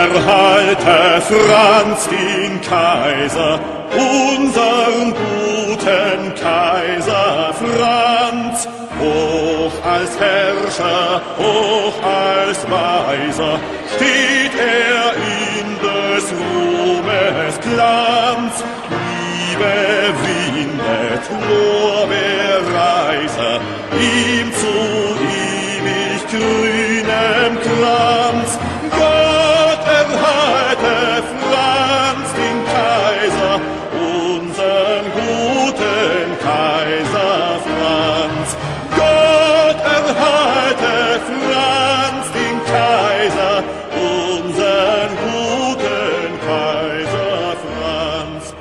erhalte Franz den Kaiser, unseren guten Kaiser Franz. Hoch als Herrscher, hoch als Weiser, steht er in des Ruhmes Glanz. Liebe windet Lorbeerreiser, ihm zu ewig grünem Kranz. Gott erhalte Franz den Kaiser, unseren guten Kaiser Franz. Gott erhalte Franz den Kaiser, unseren guten Kaiser Franz.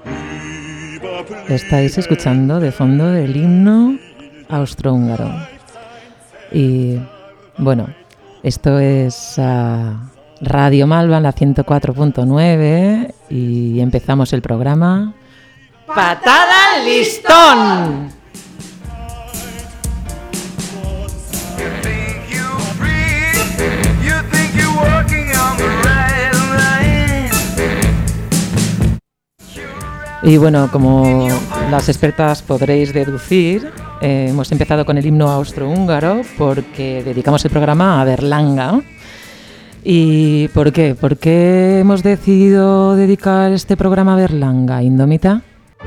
Estáis escuchando de fondo el himno austrohúngaro. Y bueno, esto es Radio Malva en la 104.9 y empezamos el programa ¡Patada al listón! Y bueno, como las expertas podréis deducir, hemos empezado con el himno austrohúngaro porque dedicamos el programa a Berlanga. ¿Y por qué? ¿Por qué hemos decidido dedicar este programa a Berlanga, Indómita?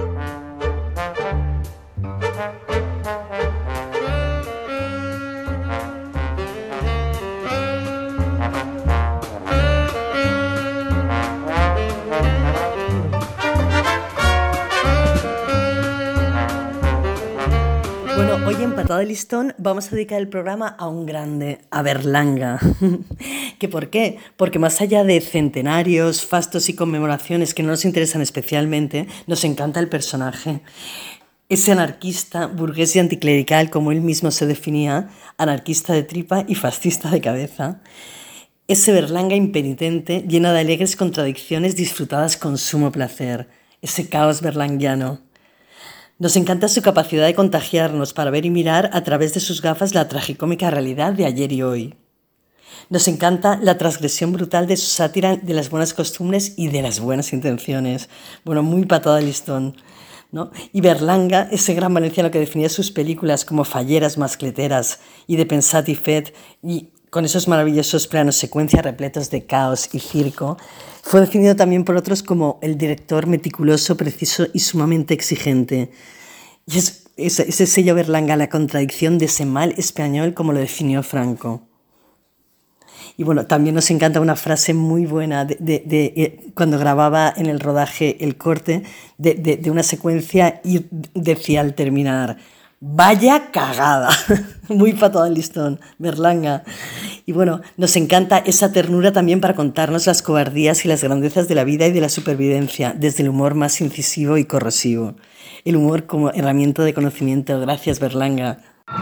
Patada de listón, vamos a dedicar el programa a un grande, a Berlanga. ¿Qué por qué? Porque más allá de centenarios, fastos y conmemoraciones que no nos interesan especialmente, nos encanta el personaje. Ese anarquista, burgués y anticlerical, como él mismo se definía, anarquista de tripa y fascista de cabeza. Ese Berlanga impenitente, lleno de alegres contradicciones disfrutadas con sumo placer. Ese caos berlanguiano. Nos encanta su capacidad de contagiarnos para ver y mirar a través de sus gafas la tragicómica realidad de ayer y hoy. Nos encanta la transgresión brutal de su sátira de las buenas costumbres y de las buenas intenciones. Bueno, muy patada de listón, ¿no? Y Berlanga, ese gran valenciano que definía sus películas como falleras, mascleteras y de pensat y fet, y con esos maravillosos planos secuencia repletos de caos y circo, fue definido también por otros como el director meticuloso, preciso y sumamente exigente. Y es ese sello Berlanga, la contradicción de ese mal español, como lo definió Franco. Y bueno, también nos encanta una frase muy buena cuando grababa en el rodaje el corte de una secuencia y decía al terminar: ¡vaya cagada! Muy patada al listón, Berlanga. Y bueno, nos encanta esa ternura también para contarnos las cobardías y las grandezas de la vida y de la supervivencia, desde el humor más incisivo y corrosivo. El humor como herramienta de conocimiento. Gracias, Berlanga.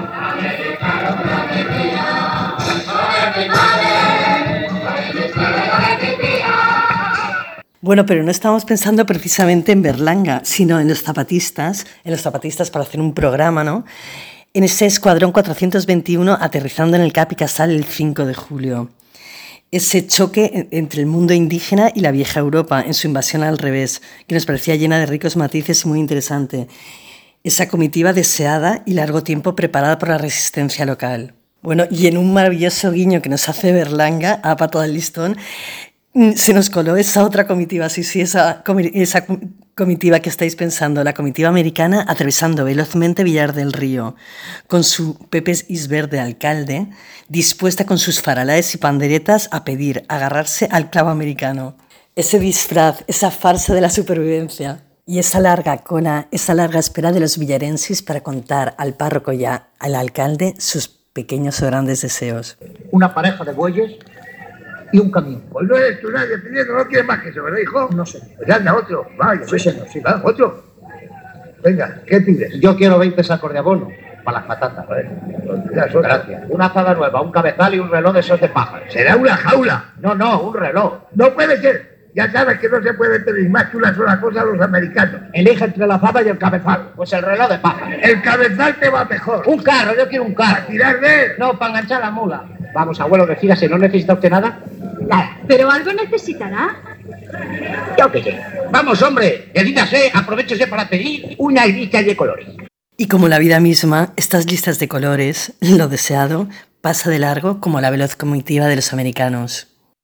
Bueno, pero no estamos pensando precisamente en Berlanga, sino en los zapatistas para hacer un programa, ¿no? En ese escuadrón 421 aterrizando en el Cap y Casal el 5 de julio. Ese choque entre el mundo indígena y la vieja Europa en su invasión al revés, que nos parecía llena de ricos matices y muy interesante. Esa comitiva deseada y largo tiempo preparada por la resistencia local. Bueno, y en un maravilloso guiño que nos hace Berlanga, a patada del listón, se nos coló esa otra comitiva, esa comitiva que estáis pensando, la comitiva americana atravesando velozmente Villar del Río, con su Pepe Isbert de alcalde, dispuesta con sus faralaes y panderetas a pedir, agarrarse al clavo americano. Ese disfraz, esa farsa de la supervivencia y esa larga cola, esa larga espera de los villarenses para contar al párroco y al alcalde sus pequeños o grandes deseos. Una pareja de bueyes y un camino. Pues no eres tú nadie pidiendo, no quieres más que eso, ¿verdad, hijo? No sé. Pues anda, otro. Vaya, sí, señor, sí. ¿Ah, otro? Venga, ¿qué pides? Yo quiero 20 sacos de abono para las patatas. Gracias. Una azada nueva, un cabezal y un reloj de esos de paja. ¿Será una jaula? No, un reloj. No puede ser. Ya sabes que no se puede pedir más que una sola cosa a los americanos. Elige entre la azada y el cabezal. Pues el reloj de paja. El cabezal te va mejor. Un carro, yo quiero un carro. ¿A tirar de él? No, para enganchar la mula. Vamos, abuelo, decídase, ¿no necesita usted nada? Nada. Pero algo necesitará. Yo qué sé. Vamos, hombre, decídase, aprovéchese para pedir una lista de colores. Y como la vida misma, estas listas de colores, lo deseado, pasa de largo como la veloz comitiva de los americanos.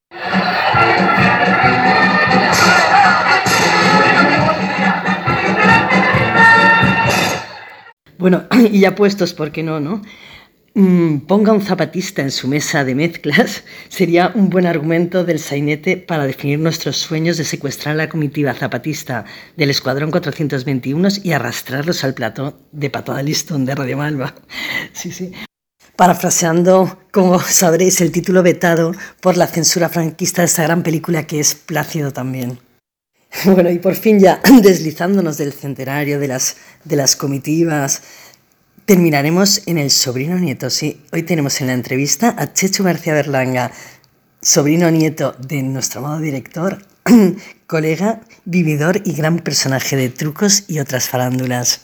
Bueno, y ya puestos, ¿por qué no, no? Ponga un zapatista en su mesa de mezclas sería un buen argumento del sainete para definir nuestros sueños de secuestrar la comitiva zapatista del Escuadrón 421 y arrastrarlos al plató de Patada Listón de Radio Malva. Sí, sí. Parafraseando, como sabréis, el título vetado por la censura franquista de esta gran película que es Plácido también. Bueno, y por fin ya deslizándonos del centenario de las comitivas, terminaremos en el sobrino nieto. Sí, hoy tenemos en la entrevista a Chechu García Berlanga, sobrino nieto de nuestro amado director, colega, vividor y gran personaje de Trucos y otras farándulas.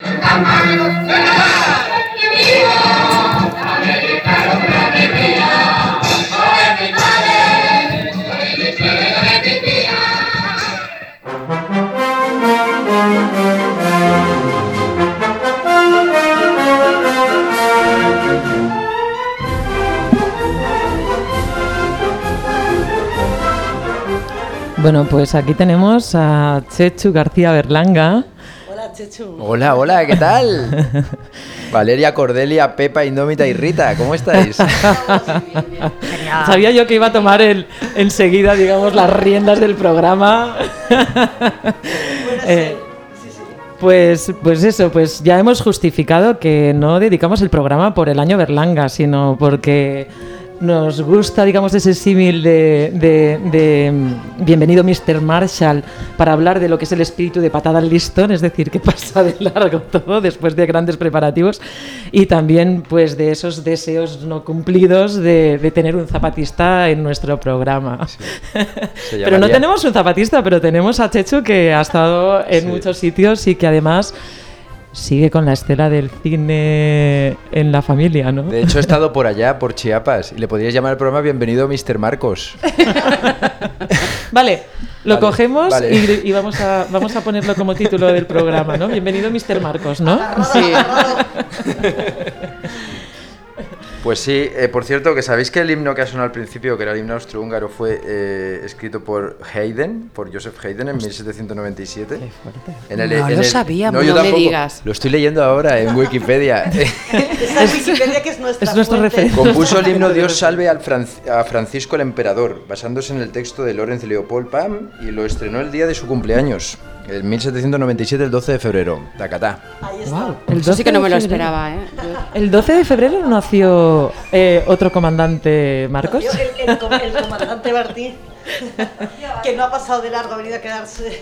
Bueno, pues aquí tenemos a Chechu García Berlanga. Hola, Chechu. Hola, hola, ¿qué tal? Valeria, Cordelia, Pepa, Indómita y Rita, ¿cómo estáis? Sabía yo que iba a tomar enseguida, digamos, las riendas del programa. Pues eso, pues ya hemos justificado que no dedicamos el programa por el año Berlanga, sino porque nos gusta, digamos, ese símil de Bienvenido Mr. Marshall para hablar de lo que es el espíritu de Patada al Listón, es decir, que pasa de largo todo después de grandes preparativos, y también pues de esos deseos no cumplidos de tener un zapatista en nuestro programa. Sí. Pero no tenemos un zapatista, pero tenemos a Chechu, que ha estado en muchos sitios y que además sigue con la estela del cine en la familia, ¿no? De hecho, he estado por allá, por Chiapas, y le podrías llamar al programa Bienvenido Mr. Marcos. Vale, lo cogemos vale. Y vamos a ponerlo como título del programa, ¿no? Bienvenido Mr. Marcos, ¿no? Sí. Pues sí, por cierto, que sabéis que el himno que ha sonado al principio, que era el himno austrohúngaro, fue escrito por Joseph Haydn en 1797. Qué fuerte. No lo sabíamos, no me digas. Lo estoy leyendo ahora en Wikipedia. Esa es Wikipedia, que es nuestro referente. Compuso el himno Dios salve a Francisco el Emperador, basándose en el texto de Lorenz Leopold Pam, y lo estrenó el día de su cumpleaños, el 1797, el 12 de febrero. Tacatá. Wow, Eso sí que no me lo esperaba, ¿eh? El 12 de febrero nació otro comandante, Marcos. El comandante Martín, que no ha pasado de largo, ha venido a quedarse.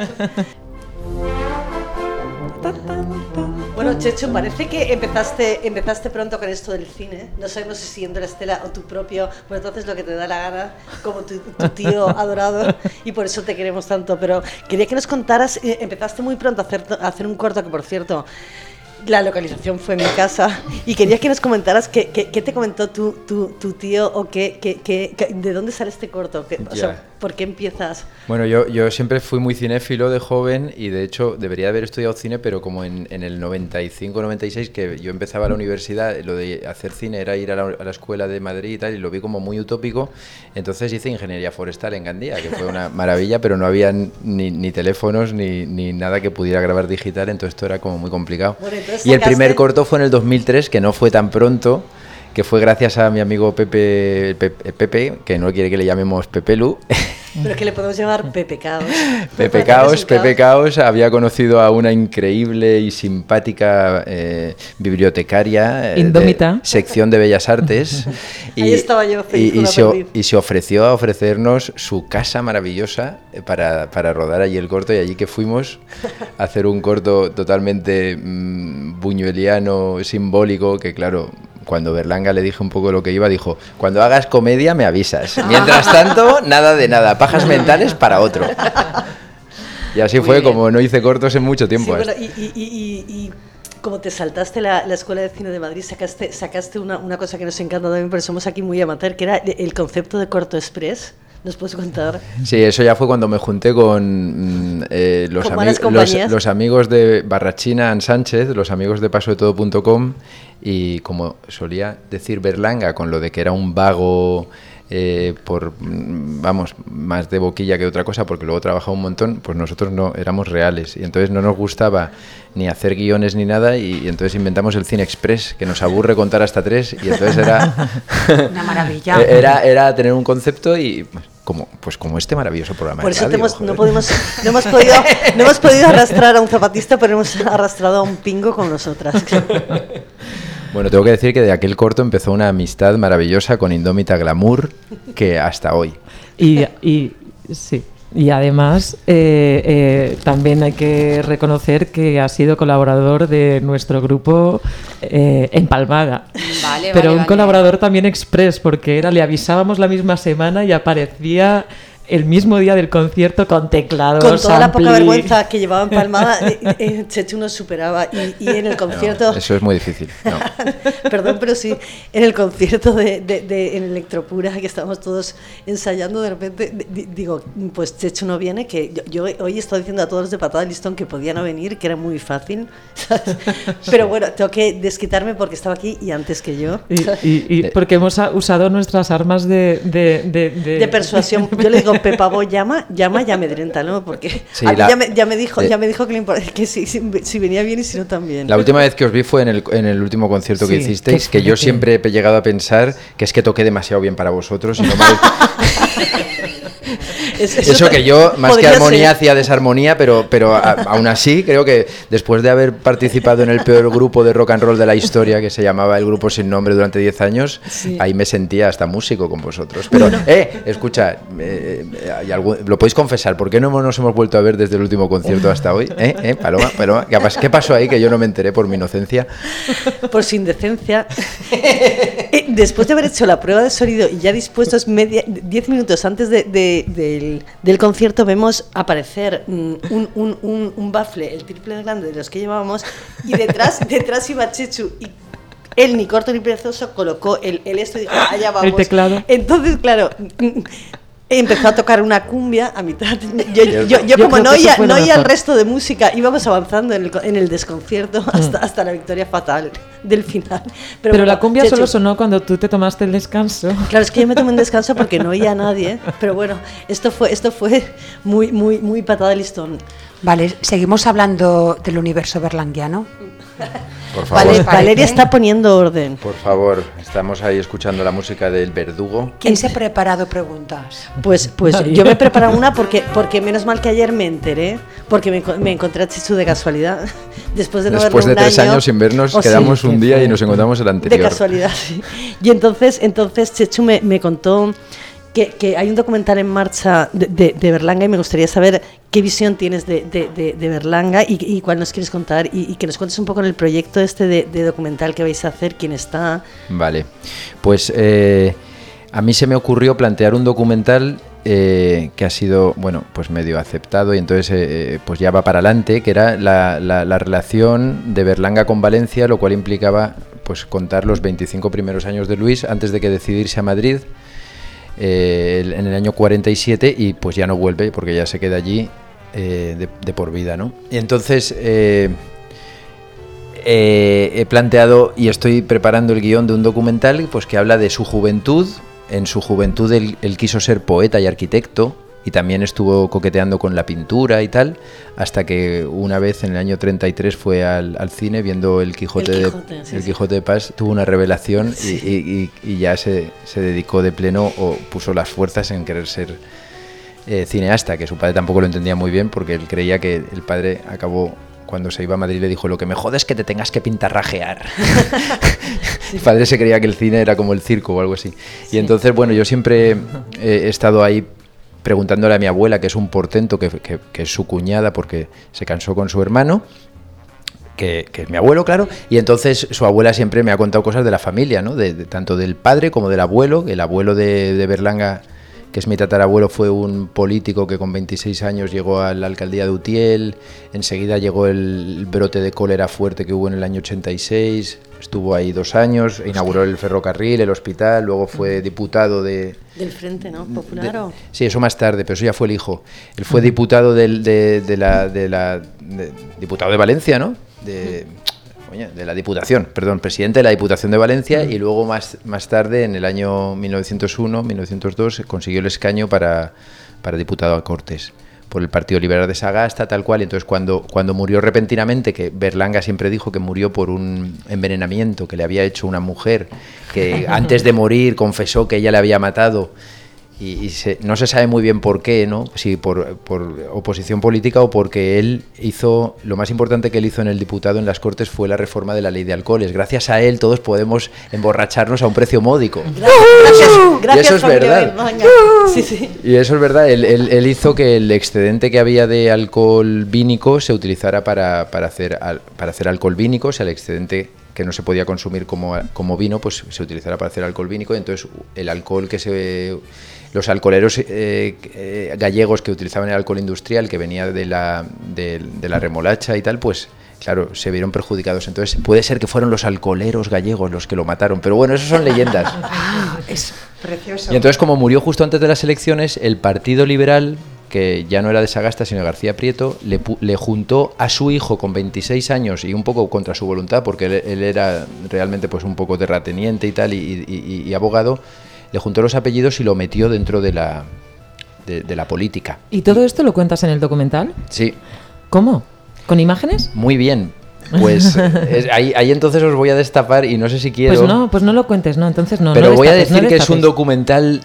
Bueno, Chechu, parece que empezaste pronto con esto del cine. No sabemos si siguiendo la estela o tu propio, pues entonces lo que te da la gana, como tu tío adorado, y por eso te queremos tanto. Pero quería que nos contaras, empezaste muy pronto a hacer un corto, que por cierto, la localización fue en mi casa, y quería que nos comentaras qué te comentó tu tío, o de dónde sale este corto, o sea, ¿por qué empiezas? Bueno, yo siempre fui muy cinéfilo de joven, y de hecho debería haber estudiado cine, pero como en el 95-96, que yo empezaba la universidad, lo de hacer cine era ir a la escuela de Madrid y tal, y lo vi como muy utópico. Entonces hice ingeniería forestal en Gandía, que fue una maravilla, pero no había ni teléfonos ni nada que pudiera grabar digital, entonces esto era como muy complicado. Bueno, y el primer corto fue en el 2003, que no fue tan pronto, que fue gracias a mi amigo Pepe, que no quiere que le llamemos Pepe Lu. Pero que le podemos llamar Pepe Caos. Pepe Caos había conocido a una increíble y simpática bibliotecaria, Indómita, sección de Bellas Artes. Ahí estaba yo feliz, y se ofreció a ofrecernos su casa maravillosa para rodar allí el corto, y allí que fuimos a hacer un corto totalmente buñueliano, simbólico, que claro, cuando Berlanga le dije un poco lo que iba, dijo: cuando hagas comedia me avisas, mientras tanto nada de nada, pajas mentales para otro. Y así muy fue bien. Como no hice cortos en mucho tiempo. Sí, bueno, y como te saltaste la Escuela de Cine de Madrid, sacaste una cosa que nos encanta también, pero somos aquí muy amateur, que era el concepto de corto express. ¿Nos puedes contar? Sí, eso ya fue cuando me junté con los amigos de Barrachina and Sánchez, los amigos de pasodetodo.com, y como solía decir Berlanga, con lo de que era un vago más de boquilla que otra cosa, porque luego trabajaba un montón, pues nosotros no éramos reales, y entonces no nos gustaba ni hacer guiones ni nada, y entonces inventamos el Cine Express, que nos aburre contar hasta 3, y entonces era una maravilla. era tener un concepto y como este maravilloso programa. Por eso de radio, no hemos podido arrastrar a un zapatista, pero hemos arrastrado a un pingo con nosotras. Bueno, tengo que decir que de aquel corto empezó una amistad maravillosa con Indómita Glamour, que hasta hoy. Y sí. Y además también hay que reconocer que ha sido colaborador de nuestro grupo Empalmada. Pero un colaborador también express, porque le avisábamos la misma semana y aparecía el mismo día del concierto con teclados, con toda la poca vergüenza que llevaba Empalmada, Chechu nos superaba, y en el concierto... No, eso es muy difícil. No. Perdón, pero sí, en el concierto en Electropura, que estábamos todos ensayando, de repente digo, pues Chechu no viene, que yo hoy estoy diciendo a todos los de Patada de Listón que podía no venir, que era muy fácil, ¿sabes? Pero bueno, tengo que desquitarme porque estaba aquí y antes que yo. Y porque hemos usado nuestras armas de persuasión. Yo le digo, Pepavo, llama y amedréntalo, porque sí, a mí ya me dijo que si venía bien y si no también. La última vez que os vi fue en el último concierto que hicisteis, que yo siempre he llegado a pensar que es que toqué demasiado bien para vosotros y no me... Eso que yo, más que armonía, hacía desarmonía, pero aún así creo que después de haber participado en el peor grupo de rock and roll de la historia, que se llamaba El Grupo Sin Nombre, durante 10 años, ahí me sentía hasta músico con vosotros. Pero, escucha, lo podéis confesar, ¿por qué no nos hemos vuelto a ver desde el último concierto hasta hoy? Paloma, ¿qué pasó ahí que yo no me enteré por mi inocencia? Por su indecencia. Después de haber hecho la prueba de sonido y ya dispuestos 10 minutos antes del concierto, vemos aparecer un bafle, el triple de grande de los que llevábamos, y detrás iba Chechu, y él, ni corto ni perezoso, colocó el esto y dijo, allá vamos. El teclado. Entonces, claro, empezó a tocar una cumbia a mitad. Yo como no oía el resto de música, íbamos avanzando en el desconcierto hasta la victoria fatal del final. Pero bueno, la cumbia solo sonó cuando tú te tomaste el descanso. Claro, es que yo me tomé un descanso porque no oía a nadie, pero bueno, esto fue muy patada de listón. Vale, seguimos hablando del universo berlanguiano. Por favor. Valeria está poniendo orden. Por favor, estamos ahí escuchando la música del Verdugo. ¿Quién se ha preparado preguntas? Pues yo me he preparado una porque menos mal que ayer me enteré, porque me encontré a Chechu de casualidad. Después de 3 años sin vernos, quedamos un día y nos encontramos el anterior. De casualidad, sí. Y entonces Chechu me contó que hay un documental en marcha de Berlanga, y me gustaría saber qué visión tienes de Berlanga y cuál nos quieres contar, y que nos cuentes un poco en el proyecto de documental que vais a hacer, quién está. Vale, pues a mí se me ocurrió plantear un documental que ha sido, pues medio aceptado, y entonces pues ya va para adelante, que era la relación de Berlanga con Valencia, lo cual implicaba pues contar los 25 primeros años de Luis antes de que decidirse a Madrid en el año 47, y pues ya no vuelve porque ya se queda allí de por vida, ¿no? Y entonces he planteado y estoy preparando el guión de un documental pues que habla de su juventud. En su juventud él quiso ser poeta y arquitecto, y también estuvo coqueteando con la pintura y tal, hasta que una vez en el año 33 fue al cine viendo El Quijote de Paz, tuvo una revelación, y ya se dedicó de pleno, o puso las fuerzas en querer ser cineasta, que su padre tampoco lo entendía muy bien, porque él creía que el padre acabó... Cuando se iba a Madrid le dijo, lo que me jode es que te tengas que pintarrajear. Mi padre se creía que el cine era como el circo o algo así. Sí. Y entonces, yo siempre he estado ahí preguntándole a mi abuela, que es un portento, que es su cuñada porque se casó con su hermano, que es mi abuelo, claro, y entonces su abuela siempre me ha contado cosas de la familia, ¿no? Tanto del padre como del abuelo, el abuelo de Berlanga, que es mi tatarabuelo, fue un político que con 26 años llegó a la alcaldía de Utiel, enseguida llegó el brote de cólera fuerte que hubo en el año 86, estuvo ahí 2 años, inauguró el ferrocarril, el hospital, luego fue diputado del Frente, ¿no? Popular. Sí, eso más tarde, pero eso ya fue el hijo. Él fue diputado diputado de Valencia, ¿no? De la Diputación, perdón, presidente de la Diputación de Valencia, y luego más tarde, en el año 1901-1902, consiguió el escaño para diputado a Cortes por el Partido Liberal de Sagasta, tal cual. Y entonces cuando murió repentinamente, que Berlanga siempre dijo que murió por un envenenamiento que le había hecho una mujer, que antes de morir confesó que ella le había matado, no se sabe muy bien por qué, ¿no? Si por oposición política o porque él hizo, lo más importante que él hizo en el diputado en las Cortes fue la reforma de la ley de alcoholes. Gracias a él todos podemos emborracharnos a un precio módico. Gracias, y eso es verdad. Sí. Y eso es verdad. Él hizo que el excedente que había de alcohol vínico se utilizara para hacer alcohol vínico, o sea, el excedente que no se podía consumir como vino, pues se utilizará para hacer alcohol vínico. Y entonces el alcohol los alcoholeros gallegos que utilizaban el alcohol industrial, que venía de la remolacha y tal, pues claro, se vieron perjudicados. Entonces puede ser que fueron los alcoholeros gallegos los que lo mataron, pero bueno, eso son leyendas. Es precioso. Y entonces, como murió justo antes de las elecciones, el Partido Liberal, que ya no era de Sagasta sino de García Prieto, le juntó a su hijo con 26 años y un poco contra su voluntad, porque él era realmente pues un poco terrateniente y tal, y abogado. Le juntó los apellidos y lo metió dentro de la política. ¿Y todo esto lo cuentas en el documental? Sí. ¿Cómo? ¿Con imágenes? Muy bien. Pues ahí entonces os voy a destapar y no sé si quiero... Pues no lo cuentes, ¿no? Entonces no. Pero no voy a destapes, decir no que es un destapes. documental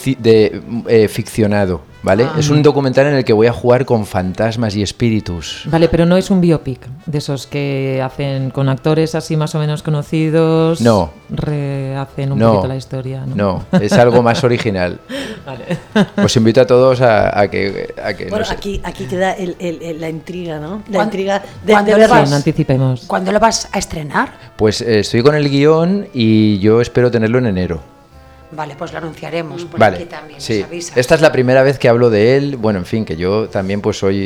ficcionado, ¿vale? Es un documental en el que voy a jugar con fantasmas y espíritus. Vale, pero no es un biopic de esos que hacen con actores así más o menos conocidos. No. Rehacen un poquito la historia. No, es algo más original. Vale. Os invito a todos a que Bueno, no sé. aquí queda la intriga, ¿no? La ¿Cuándo- intriga cuándo de lo verlo. vas? No anticipemos. ¿Cuándo lo vas a estrenar? Pues estoy con el guión y yo espero tenerlo en enero. Vale, pues lo anunciaremos por Vale, aquí también. sí. Nos avisas. Esta es la primera vez que hablo de él. Bueno, en fin, que yo también pues me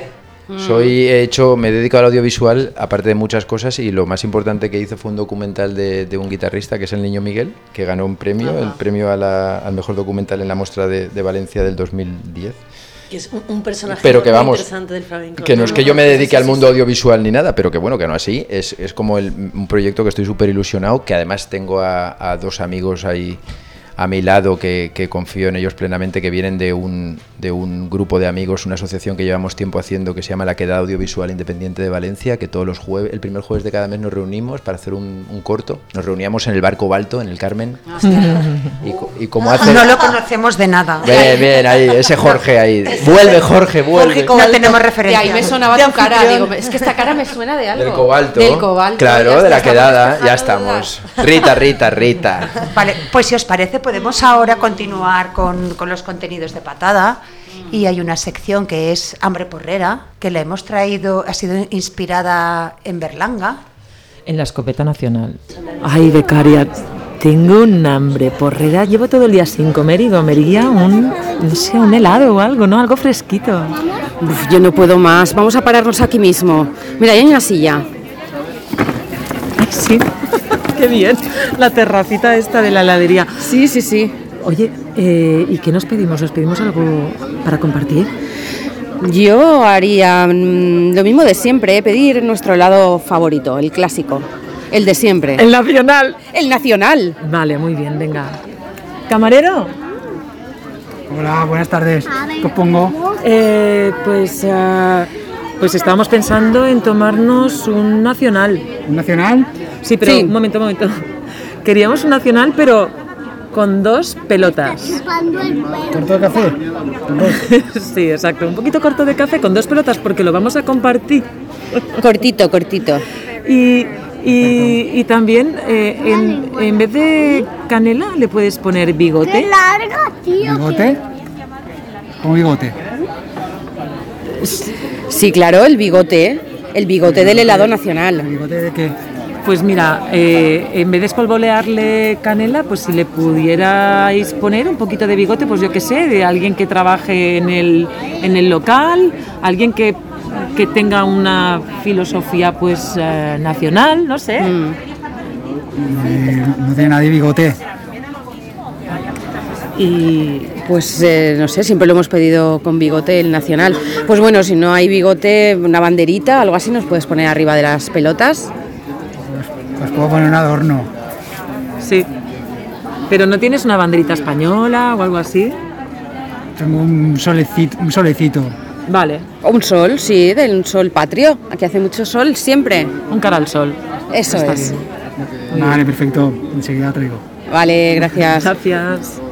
he dedicado al audiovisual, aparte de muchas cosas, y lo más importante que hice fue un documental de un guitarrista, que es el Niño Miguel, que ganó un premio, el premio al mejor documental en la Mostra de Valencia del 2010. Que es un personaje Pero que muy vamos, interesante del flamenco. que no es que yo me dedique al mundo audiovisual ni nada, pero que bueno, que no así, es como un proyecto que estoy súper ilusionado, que además tengo a 2 amigos ahí a mi lado que confío en ellos plenamente, que vienen de un grupo de amigos, una asociación que llevamos tiempo haciendo, que se llama La Quedada Audiovisual Independiente de Valencia, que todos los jueves, el primer jueves de cada mes nos reunimos para hacer un corto. Nos reuníamos en el Barco Balto, en el Carmen, y como hace... No lo conocemos de nada. Bien, ahí, ese Jorge ahí. Vuelve, Jorge, vuelve. No tenemos De referencia. ahí me sonaba tu cara, digo, es que esta cara me suena de algo. Del Cobalto. Del Cobalto. Claro, ya de La está, Quedada, estamos ya despejando estamos. Rita. Vale, pues si os parece podemos ahora continuar con los contenidos de Patada, y hay una sección que es Hambre Porrera, que la hemos traído, ha sido inspirada en Berlanga. En la escopeta nacional. Ay, becaria, tengo un hambre porrera. Llevo todo el día sin comer y comería un helado o algo, ¿no? Algo fresquito. Uf, yo no puedo más. Vamos a pararnos aquí mismo. Mira, ahí hay una silla. Ay, sí. Qué bien. La terracita esta de la heladería. Sí, sí, sí. Oye, ¿y qué nos pedimos? ¿Nos pedimos algo para compartir? Yo haría lo mismo de siempre, pedir nuestro helado favorito, el clásico, el de siempre. ¡El nacional! ¡El nacional! Vale, muy bien, venga. ¿Camarero? Hola, buenas tardes. ¿Qué os pongo? Pues estábamos pensando en tomarnos un nacional. ¿Un nacional? Sí, pero Sí. un momento. Queríamos un nacional, pero con 2 pelotas. ¿Corto de café? Sí, exacto. Un poquito corto de café con 2 pelotas porque lo vamos a compartir. Cortito. Y también, en vez de canela, le puedes poner bigote. ¿Bigote? ¿Cómo bigote? Sí, claro, el bigote del helado nacional. ¿Bigote de qué? Pues mira, en vez de espolvorearle canela, pues si le pudierais poner un poquito de bigote, pues yo qué sé, de alguien que trabaje en el local, alguien que tenga una filosofía pues nacional, no sé. No tiene nadie bigote. Y pues no sé, siempre lo hemos pedido con bigote el nacional. Pues bueno, si no hay bigote, una banderita, algo así nos puedes poner arriba de las pelotas. Pues puedo poner un adorno. Sí. ¿Pero no tienes una banderita española o algo así? Tengo un solecito. Vale. Un sol, sí, de un sol patrio. Aquí hace mucho sol siempre. Un cara al sol. Eso Está es. bien. Vale, perfecto. Enseguida traigo. Vale, gracias. Gracias.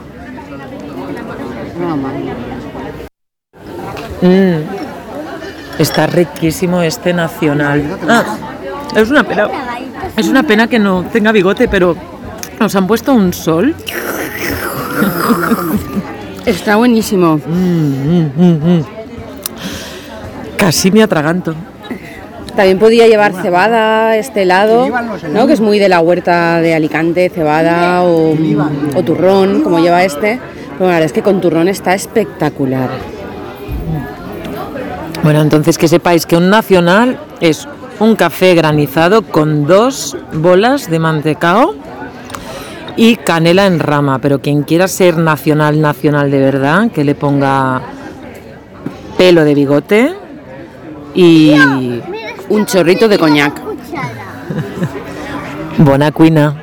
Está riquísimo este nacional. Es una pena que no tenga bigote, pero nos han puesto un sol. Está buenísimo. Casi me atraganto. También podía llevar cebada, este helado, ¿no? Que es muy de la huerta de Alicante, cebada o turrón, como lleva este. Pero la verdad es que con turrón está espectacular. Bueno, entonces que sepáis que un nacional es un café granizado con 2 bolas de mantecao y canela en rama, pero quien quiera ser nacional de verdad, que le ponga pelo de bigote y un chorrito de coñac. Bona cuina.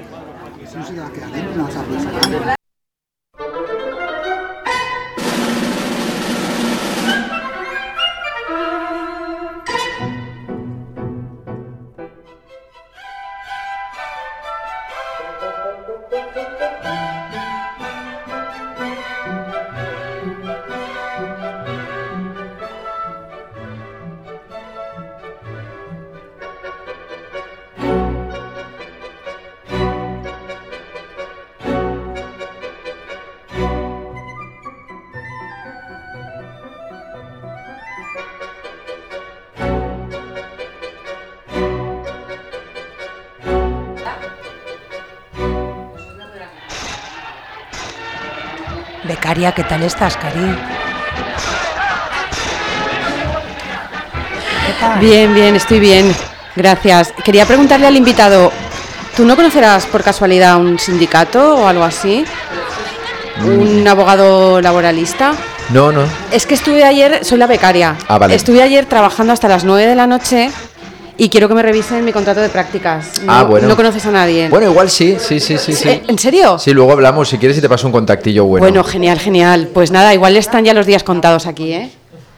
Becaria, ¿qué tal estás, Cari? ¿Qué tal? Bien, estoy bien. Gracias. Quería preguntarle al invitado, ¿tú no conocerás por casualidad un sindicato o algo así? ¿Un abogado laboralista? No. Es que estuve ayer, soy la becaria. Ah, vale. Estuve ayer trabajando hasta las 9 de la noche y quiero que me revisen mi contrato de prácticas. Bueno. No conoces a nadie. Bueno, igual sí. ¿En serio? Sí, luego hablamos, si quieres, y te paso un contactillo bueno. Bueno, genial. Pues nada, igual están ya los días contados aquí, ¿eh?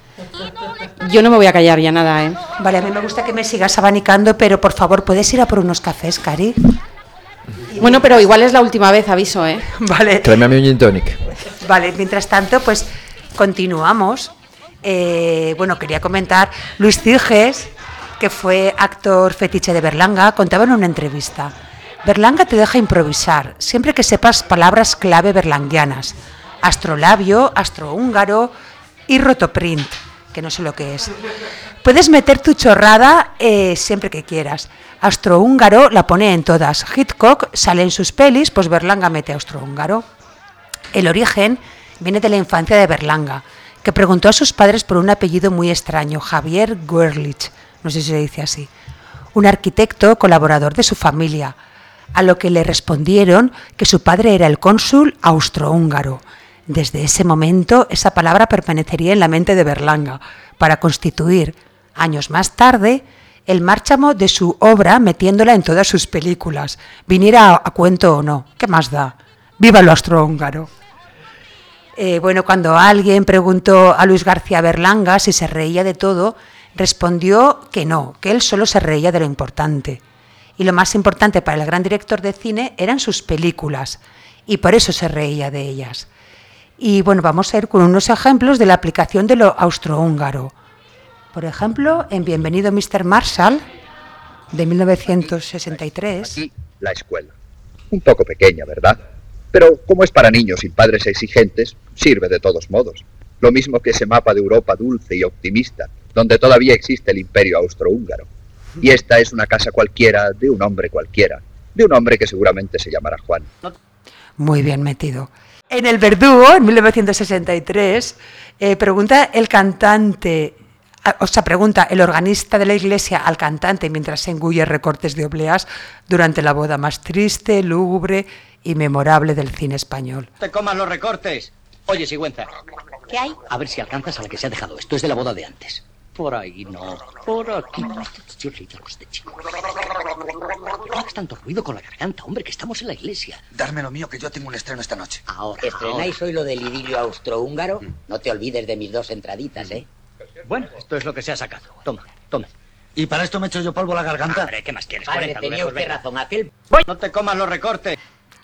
Yo no me voy a callar ya nada, ¿eh? Vale, a mí me gusta que me sigas abanicando, pero por favor, ¿puedes ir a por unos cafés, Cari? Bueno, pero igual es la última vez, aviso, ¿eh? Vale. Tráeme a mí un gin tonic. Vale, mientras tanto, pues continuamos. Bueno, quería comentar, Luis Ciges, que fue actor fetiche de Berlanga, contaba en una entrevista: Berlanga te deja improvisar, siempre que sepas palabras clave berlanguianas: astrolabio, astrohúngaro y rotoprint, que no sé lo que es. Puedes meter tu chorrada siempre que quieras. Astrohúngaro la pone en todas. Hitchcock sale en sus pelis, pues Berlanga mete astrohúngaro. El origen viene de la infancia de Berlanga, que preguntó a sus padres por un apellido muy extraño, Javier Görlich, no sé si se dice así, un arquitecto colaborador de su familia, a lo que le respondieron que su padre era el cónsul austrohúngaro. Desde ese momento, esa palabra permanecería en la mente de Berlanga, para constituir, años más tarde, el márchamo de su obra, metiéndola en todas sus películas, viniera a cuento o no. ¿Qué más da? ¡Viva lo austrohúngaro! Bueno, cuando alguien preguntó a Luis García Berlanga si se reía de todo, respondió que no, que él solo se reía de lo importante. Y lo más importante para el gran director de cine eran sus películas, y por eso se reía de ellas. Y bueno, vamos a ir con unos ejemplos de la aplicación de lo austrohúngaro. Por ejemplo, en Bienvenido Mr. Marshall, de 1963. Aquí, la escuela. Un poco pequeña, ¿verdad? Pero como es para niños sin padres exigentes, sirve de todos modos. Lo mismo que ese mapa de Europa dulce y optimista, donde todavía existe el imperio austrohúngaro. Y esta es una casa cualquiera de un hombre cualquiera, de un hombre que seguramente se llamará Juan. Muy bien metido. En El Verdugo, en 1963, pregunta el organista de la iglesia al cantante mientras se engulle recortes de obleas durante la boda más triste, lúgubre y memorable del cine español. No te comas los recortes. Oye, Sigüenza. ¿Qué hay? A ver si alcanzas a la que se ha dejado. Esto es de la boda de antes. Por ahí no, por aquí. ¿Qué haces tanto ruido con la garganta, hombre, que estamos en la iglesia? Darme lo mío, que yo tengo un estreno esta noche. Ahora. ¿Estrenáis hoy lo del idilio austrohúngaro? No te olvides de mis 2 entraditas, ¿eh? Bueno, esto es lo que se ha sacado. Toma. ¿Y para esto me echo yo polvo a la garganta? Hombre, ¿qué más quieres? Padre, tenía usted razón. Aquel... No te comas los recortes.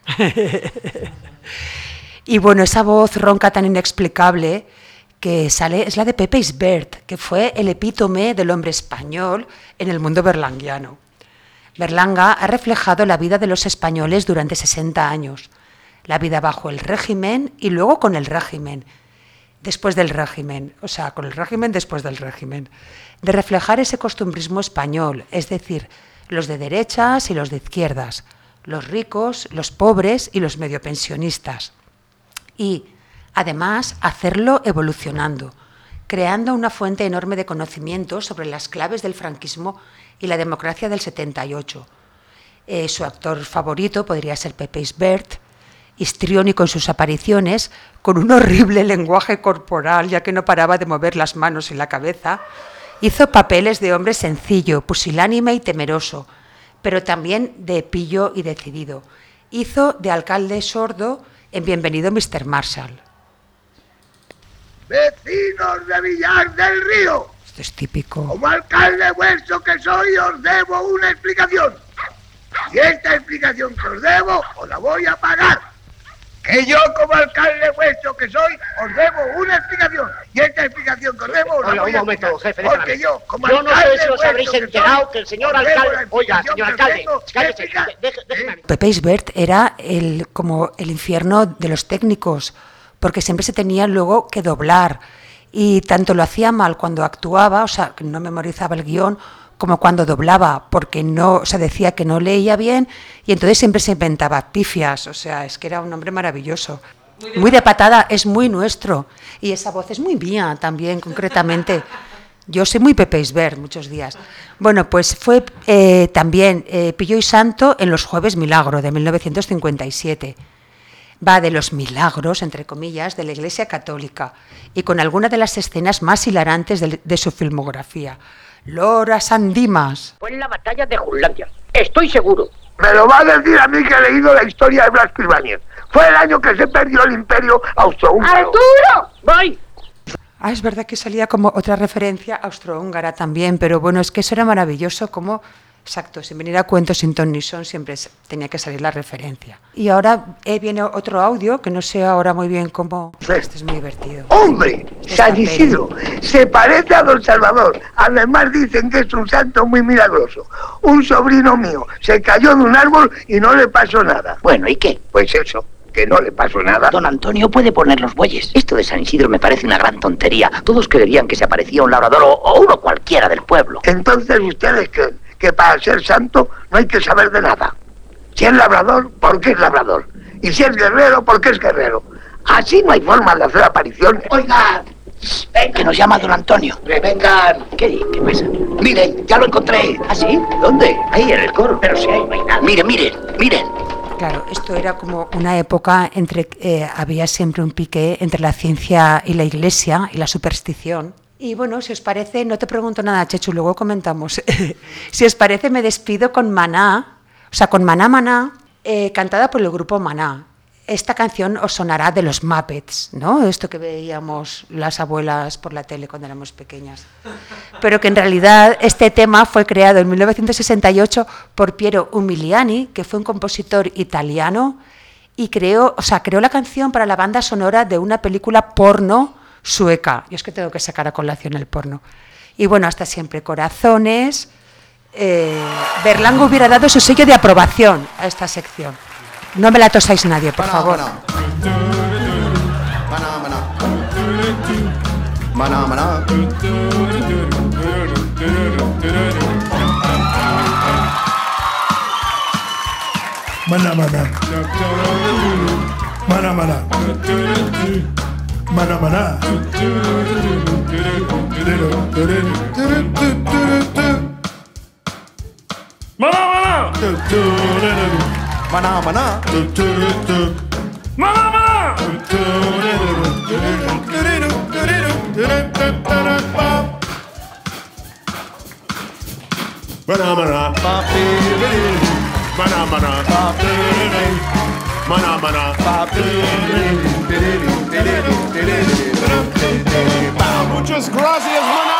Y bueno, esa voz ronca tan inexplicable que sale es la de Pepe Isbert, que fue el epítome del hombre español en el mundo berlanguiano. Berlanga ha reflejado la vida de los españoles durante 60 años, la vida bajo el régimen y luego con el régimen, después del régimen, o sea, con el régimen después del régimen, de reflejar ese costumbrismo español, es decir, los de derechas y los de izquierdas, los ricos, los pobres y los mediopensionistas. Y, además, hacerlo evolucionando, creando una fuente enorme de conocimiento sobre las claves del franquismo y la democracia del 78. Su actor favorito podría ser Pepe Isbert, histriónico en sus apariciones, con un horrible lenguaje corporal, ya que no paraba de mover las manos y la cabeza. Hizo papeles de hombre sencillo, pusilánime y temeroso, pero también de pillo y decidido. Hizo de alcalde sordo en Bienvenido Mr. Marshall. Vecinos de Villar del Río, Esto es típico. como alcalde vuestro que soy, os debo una explicación. Y esta explicación que os debo, os la voy a pagar. Que yo, como alcalde vuestro que soy, os debo una explicación. Y esta explicación que os debo, os la voy a momento, pagar. jefe, Porque yo, como yo no alcalde sé si os habréis vuestro que enterado soy, que el señor os debo alcalde... la Oiga, explicación señor que os alcalde, tengo que cállese, explicar. déjeme... Pepe Isbert era como el infierno de los técnicos, porque siempre se tenía luego que doblar. Y tanto lo hacía mal cuando actuaba, o sea, que no memorizaba el guión, como cuando doblaba, porque no, o sea, decía que no leía bien y entonces siempre se inventaba pifias, o sea, es que era un hombre maravilloso. Muy de patada, es muy nuestro. Y esa voz es muy mía también, concretamente. Yo soy muy Pepe Isbert muchos días. Bueno, pues fue también Pillo y Santo en Los Jueves Milagro, de 1957. Va de los milagros, entre comillas, de la Iglesia Católica y con alguna de las escenas más hilarantes de su filmografía. Lora San Dimas. Fue en la batalla de Jutlandia, estoy seguro. Me lo va a decir a mí que he leído la historia de Blas Ibáñez. Fue el año que se perdió el imperio austrohúngaro. ¡Arturo! ¡Voy! Ah, es verdad que salía como otra referencia austrohúngara también, pero bueno, es que eso era maravilloso, como, exacto, sin venir a cuento, sin ton ni son, siempre tenía que salir la referencia. Y ahora viene otro audio, que no sé ahora muy bien cómo... Este es muy divertido. ¡Hombre! San Isidro se parece a Don Salvador. Además dicen que es un santo muy milagroso. Un sobrino mío se cayó de un árbol y no le pasó nada. Bueno, ¿y qué? Pues eso, que no le pasó nada. Don Antonio puede poner los bueyes. Esto de San Isidro me parece una gran tontería. Todos creerían que se aparecía un labrador o uno cualquiera del pueblo. Entonces ustedes creen que para ser santo no hay que saber de nada. Si es labrador, ¿por qué es labrador? Y si es guerrero, ¿por qué es guerrero? Así no hay forma de hacer apariciones. Oigan, que nos llama don Antonio. Vengan. ¿Qué pasa? Miren, ya lo encontré. ¿Ah, sí? ¿Dónde? Ahí en el coro. Pero si ahí no hay nada. Miren. Claro, esto era como una época entre había siempre un pique entre la ciencia y la iglesia y la superstición. Y bueno, si os parece, no te pregunto nada, Chechu, luego comentamos. Si os parece, me despido con Maná, o sea, con Maná Maná, cantada por el grupo Maná. Esta canción os sonará de los Muppets, ¿no? Esto que veíamos las abuelas por la tele cuando éramos pequeñas. Pero que en realidad este tema fue creado en 1968 por Piero Umiliani, que fue un compositor italiano, y creó la canción para la banda sonora de una película porno sueca. Yo es que tengo que sacar a colación el porno. Y bueno, hasta siempre, corazones. Berlanga hubiera dado su sello de aprobación a esta sección. No me la tosáis nadie, por favor. Maná, maná. Mana mana. Mana mana. Mana mana. Mana mana. Muchas gracias, maná.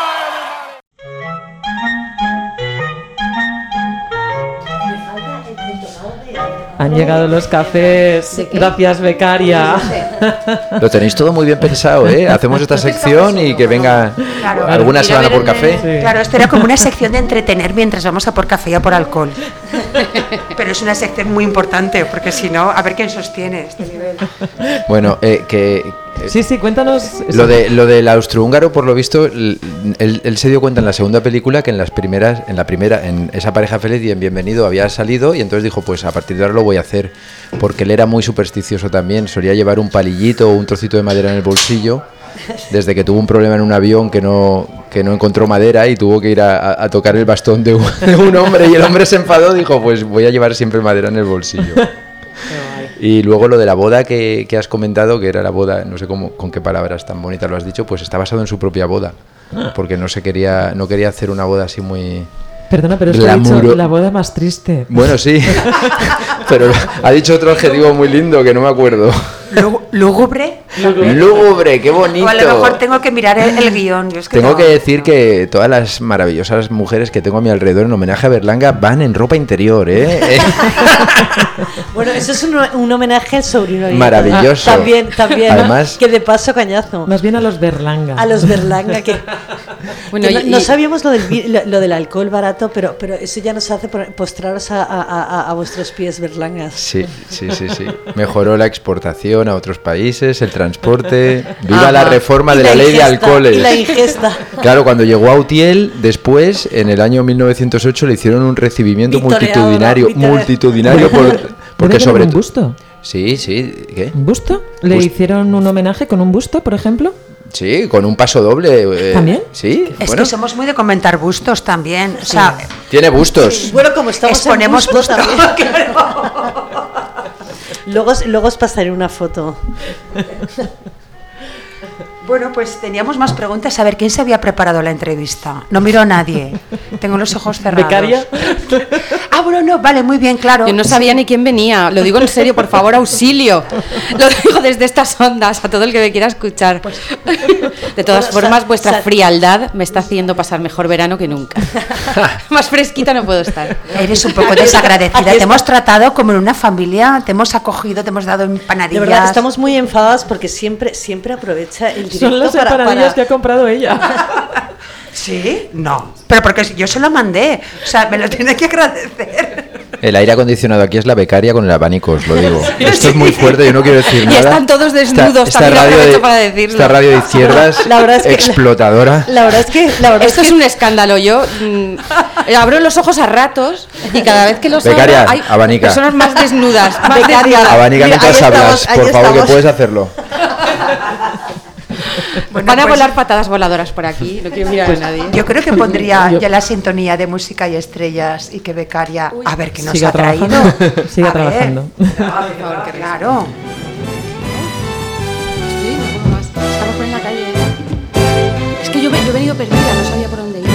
Han llegado los cafés. Gracias, becaria. Lo tenéis todo muy bien pensado, ¿eh? Hacemos esta sección y que venga alguna semana por café. Sí. Claro, esto era como una sección de entretener mientras vamos a por café y a por alcohol. Pero es una sección muy importante, porque si no, a ver quién sostiene este nivel. Bueno, Sí, cuéntanos. Lo del austrohúngaro, por lo visto, él se dio cuenta en la segunda película que en esa pareja feliz y en Bienvenido había salido, y entonces dijo, pues a partir de ahora lo voy a hacer, porque él era muy supersticioso también, solía llevar un palillito o un trocito de madera en el bolsillo, desde que tuvo un problema en un avión que no encontró madera y tuvo que ir a tocar el bastón de un hombre, y el hombre se enfadó, dijo, pues voy a llevar siempre madera en el bolsillo. Y luego lo de la boda que has comentado, que era la boda, no sé con qué palabras tan bonitas lo has dicho, pues está basado en su propia boda, porque no quería hacer una boda así muy... Perdona, pero es que ha dicho la boda más triste. Bueno, sí, pero ha dicho otro adjetivo muy lindo que no me acuerdo. ¿Lúgubre? Lúgubre, qué bonito. O a lo mejor tengo que mirar el guión. Tengo que decir que todas las maravillosas mujeres que tengo a mi alrededor en homenaje a Berlanga van en ropa interior, ¿eh? Bueno, eso es un homenaje al sobrino. Maravilloso. También. Además, que de paso cañazo. Más bien a los Berlanga. A los Berlanga, que... Bueno, que no sabíamos lo del alcohol barato, pero eso ya nos hace postraros a vuestros pies, Berlangas. Sí. Mejoró la exportación a otros países, el transporte. ¡Viva la reforma de la ley de alcoholes! Y la ingesta. Claro, cuando llegó a Utiel, después, en el año 1908, le hicieron un recibimiento multitudinario porque sobre un busto. Sí, ¿qué? ¿Un busto? ¿Le hicieron un homenaje con un busto, por ejemplo? Sí, con un paso doble. ¿También? Sí. Es que somos muy de comentar bustos también. O sea, tiene bustos. Sí. Bueno, como estamos exponemos bustos también. Luego os pasaré una foto. Bueno, pues teníamos más preguntas. A ver, ¿quién se había preparado la entrevista? No miro a nadie. Tengo los ojos cerrados. ¿Becaria? Bueno, no, vale, muy bien, claro. Yo no sabía ni quién venía. Lo digo en serio, por favor, auxilio. Lo digo desde estas ondas a todo el que me quiera escuchar. De todas formas, vuestra frialdad me está haciendo pasar mejor verano que nunca. Más fresquita no puedo estar. Eres un poco desagradecida. Te hemos tratado como en una familia, te hemos acogido, te hemos dado empanadillas. De verdad, estamos muy enfadadas porque siempre aprovecha el directo. Son las empanadillas que ha comprado ella. ¿Sí? No. Pero porque yo se lo mandé. O sea, me lo tiene que agradecer. El aire acondicionado aquí es la becaria con el abanico, os lo digo. Esto es muy fuerte, yo no quiero decir nada. Y están todos desnudos, también aprovecho para decirlo. Esta radio de izquierdas, la verdad es que, explotadora. La verdad es que esto es un escándalo. Yo abro los ojos a ratos y cada vez que los becaria, abro hay abanica. Personas más desnudas. Abanica mientras hablas, por favor, que puedes hacerlo. Bueno, van a volar patadas voladoras por aquí, no quiero mirar a nadie. Yo creo que pondría ya la sintonía de Música y Estrellas y que Becaria, a ver qué nos ha traído. Siga trabajando. Claro. Sí, no puedo más. Estamos por en la calle. Es que yo he venido perdida, no sabía por dónde ir.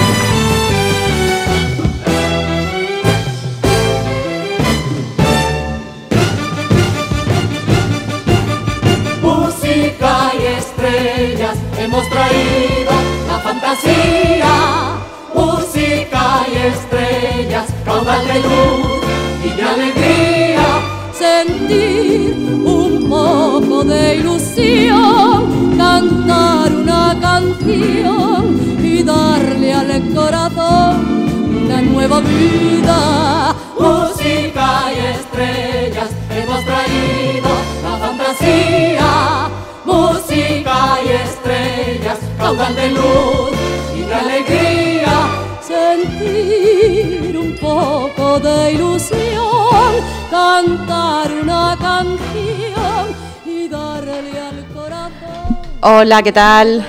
Música y estrellas, hemos traído la fantasía. Música y estrellas, caudal de luz y de alegría. Sentir un poco de ilusión, cantar una canción y darle al corazón una nueva vida. Música y estrellas, hemos traído la fantasía. Música y estrellas, caudal de luz y de alegría. Sentir un poco de ilusión, cantar una canción y darle al corazón. Hola, ¿qué tal?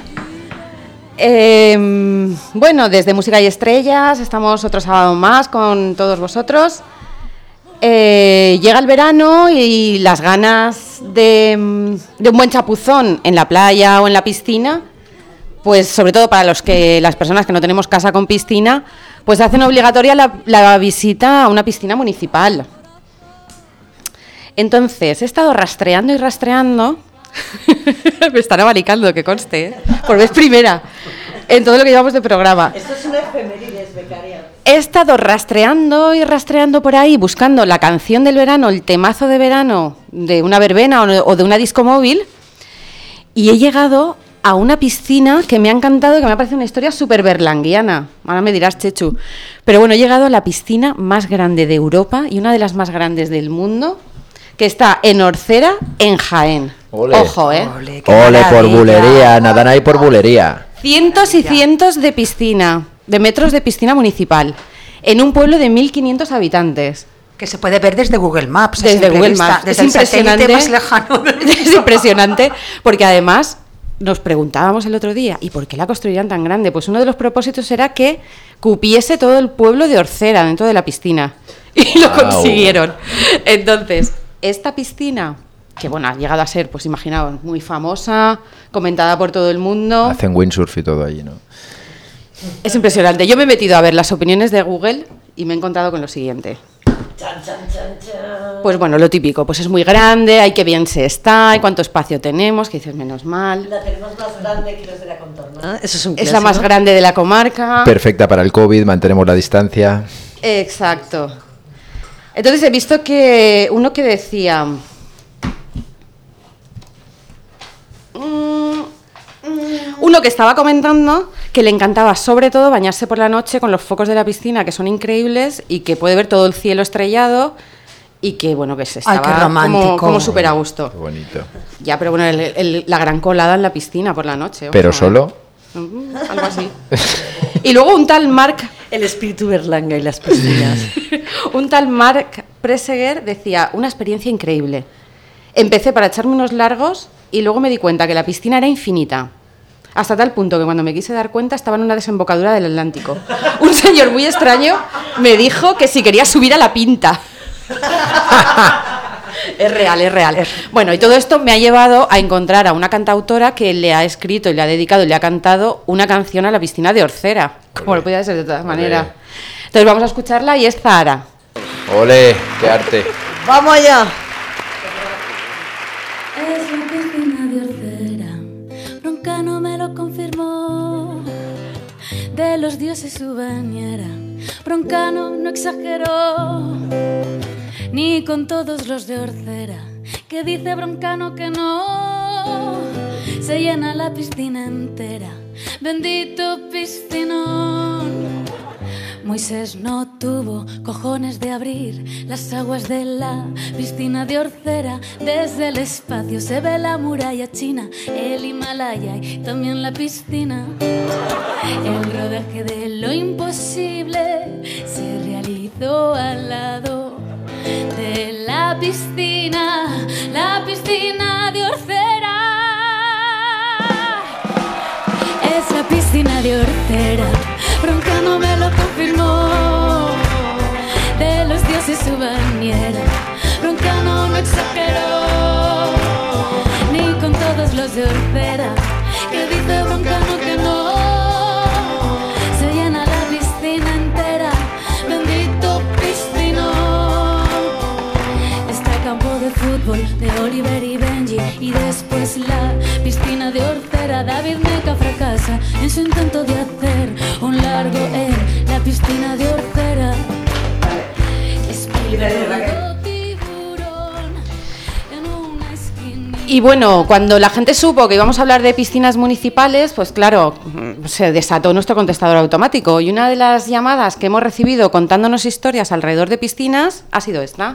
Bueno, desde Música y Estrellas estamos otro sábado más con todos vosotros. Llega el verano y las ganas de un buen chapuzón en la playa o en la piscina, pues sobre todo para las personas que no tenemos casa con piscina, pues hacen obligatoria la visita a una piscina municipal. Entonces he estado rastreando y rastreando, me están abanicando, que conste, por vez primera, en todo lo que llevamos de programa. Esto es una efemérides, becaria. He estado rastreando y rastreando por ahí, buscando la canción del verano, el temazo de verano de una verbena o de una disco móvil, y he llegado a una piscina que me ha encantado y que me ha parecido una historia súper berlanguiana. Ahora me dirás, Chechu. Pero bueno, he llegado a la piscina más grande de Europa y una de las más grandes del mundo, que está en Orcera, en Jaén. Ole. Ojo, ¿eh? Ole por bulería, nadan ahí por bulería. Cientos y cientos de metros de piscina municipal, en un pueblo de 1.500 habitantes. Que se puede ver desde Google Maps. Desde Google Maps. Desde el satélite más lejano. Es impresionante, porque además nos preguntábamos el otro día, ¿y por qué la construirían tan grande? Pues uno de los propósitos era que cupiese todo el pueblo de Orcera dentro de la piscina. Y lo consiguieron. Entonces, esta piscina, que bueno, ha llegado a ser, pues imaginaos, muy famosa, comentada por todo el mundo. Hacen windsurf y todo allí, ¿no? Es impresionante. Yo me he metido a ver las opiniones de Google y me he encontrado con lo siguiente. Pues bueno, lo típico, pues es muy grande, hay que bien se está, y cuánto espacio tenemos, que dices, menos mal. La tenemos más grande que los de la contorna. Eso es un Es la más grande de la comarca. Perfecta para el COVID, mantenemos la distancia. Exacto. Entonces he visto que uno que decía... Uno que estaba comentando que le encantaba sobre todo bañarse por la noche con los focos de la piscina, que son increíbles, y que puede ver todo el cielo estrellado, y que bueno, que se estaba como súper a gusto. Qué bonito. Ya, pero bueno, la gran colada en la piscina por la noche. ¿Pero solo? Algo así. Y luego un tal Marc... El espíritu berlanga y las piscinas. Un tal Marc Preseguer decía, una experiencia increíble. Empecé para echarme unos largos y luego me di cuenta que la piscina era infinita. Hasta tal punto que cuando me quise dar cuenta estaba en una desembocadura del Atlántico. Un señor muy extraño me dijo que si quería subir a la Pinta. Es real, es real. Bueno, y todo esto me ha llevado a encontrar a una cantautora que le ha escrito y le ha dedicado y le ha cantado una canción a la piscina de Orcera, como lo podía ser de todas maneras. Entonces vamos a escucharla y es Zahara. ¡Ole! ¡Qué arte! ¡Vamos allá! Es la piscina de Orcera, Broncano me lo confirmó. De los dioses su bañera, Broncano no exageró. Ni con todos los de Orcera, que dice Broncano que no. Se llena la piscina entera, bendito piscinón. Moisés no tuvo cojones de abrir las aguas de la piscina de Orcera. Desde el espacio se ve la muralla china, el Himalaya y también la piscina. El rodaje de lo imposible se realizó al lado de la piscina de Orcera. Es la piscina de Orcera, Broncano me lo confirmó. De los dioses su bañera, Broncano no exageró. Ni con todos los de Orcera, que dice Broncano que no. Se llena la piscina entera, bendito piscinón. Está el campo de fútbol de Oliver y Benji, y después la piscina de Orcera. David Meca fracasa en su intento de hacer un largo en la piscina de Orcera. Y bueno, cuando la gente supo que íbamos a hablar de piscinas municipales, pues claro, se desató nuestro contestador automático. Y una de las llamadas que hemos recibido contándonos historias alrededor de piscinas ha sido esta.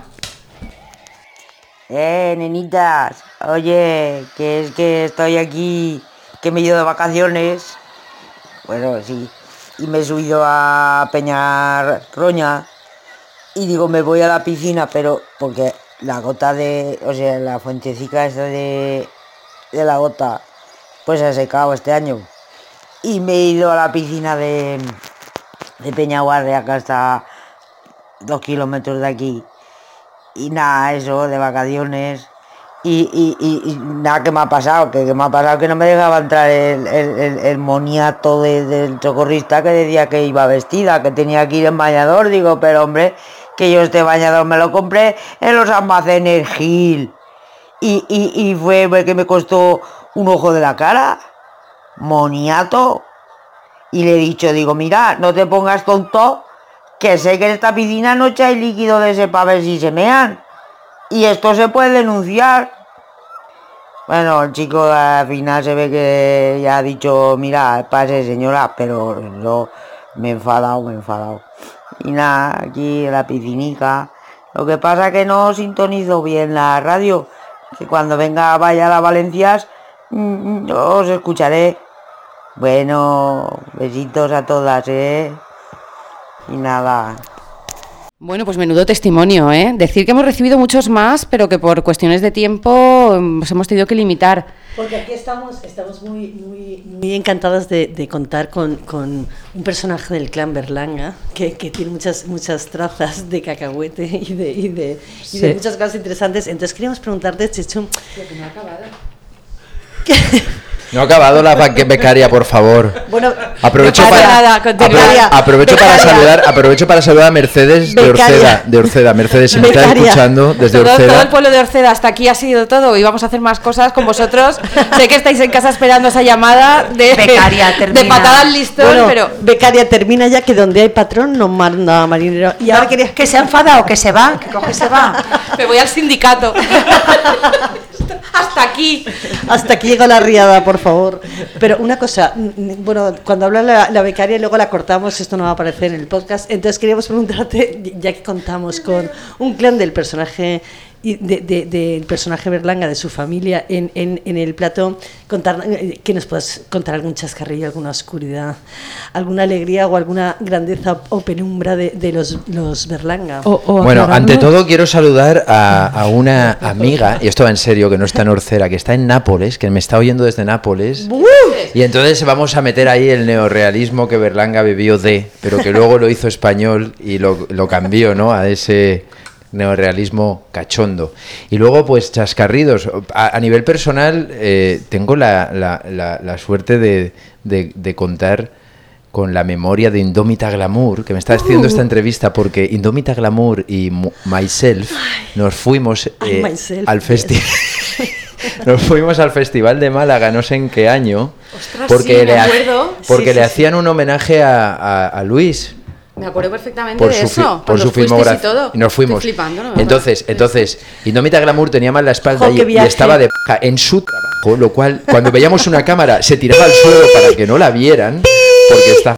Nenitas, oye, que es que estoy aquí, que me he ido de vacaciones. Bueno, sí, y me he subido a Peñarroña y digo, me voy a la piscina, pero porque la gota la fuentecica esta de la gota, pues se ha secado este año. Y me he ido a la piscina de Peñaguardia, que está 2 kilómetros de aquí. Y nada, eso, de vacaciones. Y nada, ¿qué me ha pasado? Que me ha pasado que no me dejaba entrar el moniato del socorrista que decía que iba vestida, que tenía que ir en bañador. Digo, pero hombre, que yo este bañador me lo compré en los almacenes Gil. Y fue que me costó un ojo de la cara. Moniato. Y le he dicho, digo, mira, no te pongas tonto, que sé que en esta piscina no echáis líquido de ese para ver si se mean. Y esto se puede denunciar. Bueno, el chico al final se ve que ya ha dicho, mira, pase señora, pero yo me he enfadado. Y nada, aquí en la piscinica. Lo que pasa que no sintonizo bien la radio, que cuando vaya a las Valencias, os escucharé. Bueno, besitos a todas, Y nada. Bueno, pues menudo testimonio, ¿eh? Decir que hemos recibido muchos más, pero que por cuestiones de tiempo nos hemos tenido que limitar. Porque aquí estamos muy encantadas de contar con un personaje del clan Berlanga que tiene muchas trazas de cacahuete y de muchas cosas interesantes. Entonces queríamos preguntarte, Chechu... Lo que no ha acabado. No ha acabado la becaria, por favor. Bueno, aprovecho para saludar a Mercedes de Orceda. Mercedes, si me estás escuchando desde Orceda. Todo el pueblo de Orceda, hasta aquí ha sido todo y vamos a hacer más cosas con vosotros. Sé que estáis en casa esperando esa llamada de becaria, termina. De patada al listón, bueno, pero becaria termina ya, que donde hay patrón no manda marinero. Y ahora querías que se ha enfadado, que se va, que coge se va. Me voy al sindicato. Hasta aquí llega la riada, por favor. Pero una cosa, bueno, cuando habla la becaria luego la cortamos, esto no va a aparecer en el podcast. Entonces queríamos preguntarte, ya que contamos con un clan del personaje del personaje Berlanga, de su familia en el plato, que nos puedas contar algún chascarrillo, alguna oscuridad, alguna alegría o alguna grandeza o penumbra de los Berlanga. Bueno, ante todo quiero saludar a una amiga, y esto va en serio, que no está en Orcera, que está en Nápoles, que me está oyendo desde Nápoles. Y entonces vamos a meter ahí el neorrealismo que Berlanga bebió pero que luego lo hizo español y lo cambió, ¿no?, a ese neorrealismo cachondo. Y luego, pues, chascarridos. A nivel personal, tengo la suerte de contar con la memoria de Indómita Glamour, que me está haciendo esta entrevista porque Indómita Glamour y Myself nos fuimos al festival. Nos fuimos al Festival de Málaga, no sé en qué año, porque le hacían un homenaje a Luis. Me acuerdo perfectamente de eso. Por su filmografía. Y todo. Y nos fuimos. Estoy flipando, ¿no? Entonces, Indómita Glamour tenía mal la espalda y estaba de paja en su trabajo, lo cual, cuando veíamos una cámara, se tiraba al suelo para que no la vieran, porque está...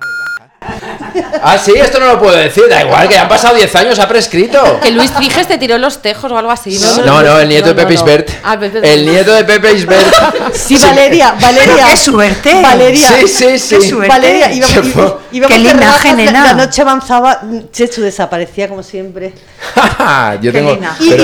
Ah, sí, esto no lo puedo decir, da igual, que ya han pasado 10 años, ha prescrito. Que Luis Triges te tiró los tejos o algo así, ¿no? No, el nieto de Pepe Isbert. El nieto de Pepe Isbert. Sí, Valeria. ¡Qué suerte! Valeria. Sí. ¡Qué suerte! Valeria, ¡Qué linaje, nena! La noche avanzaba, Chechu desaparecía como siempre. Yo tengo...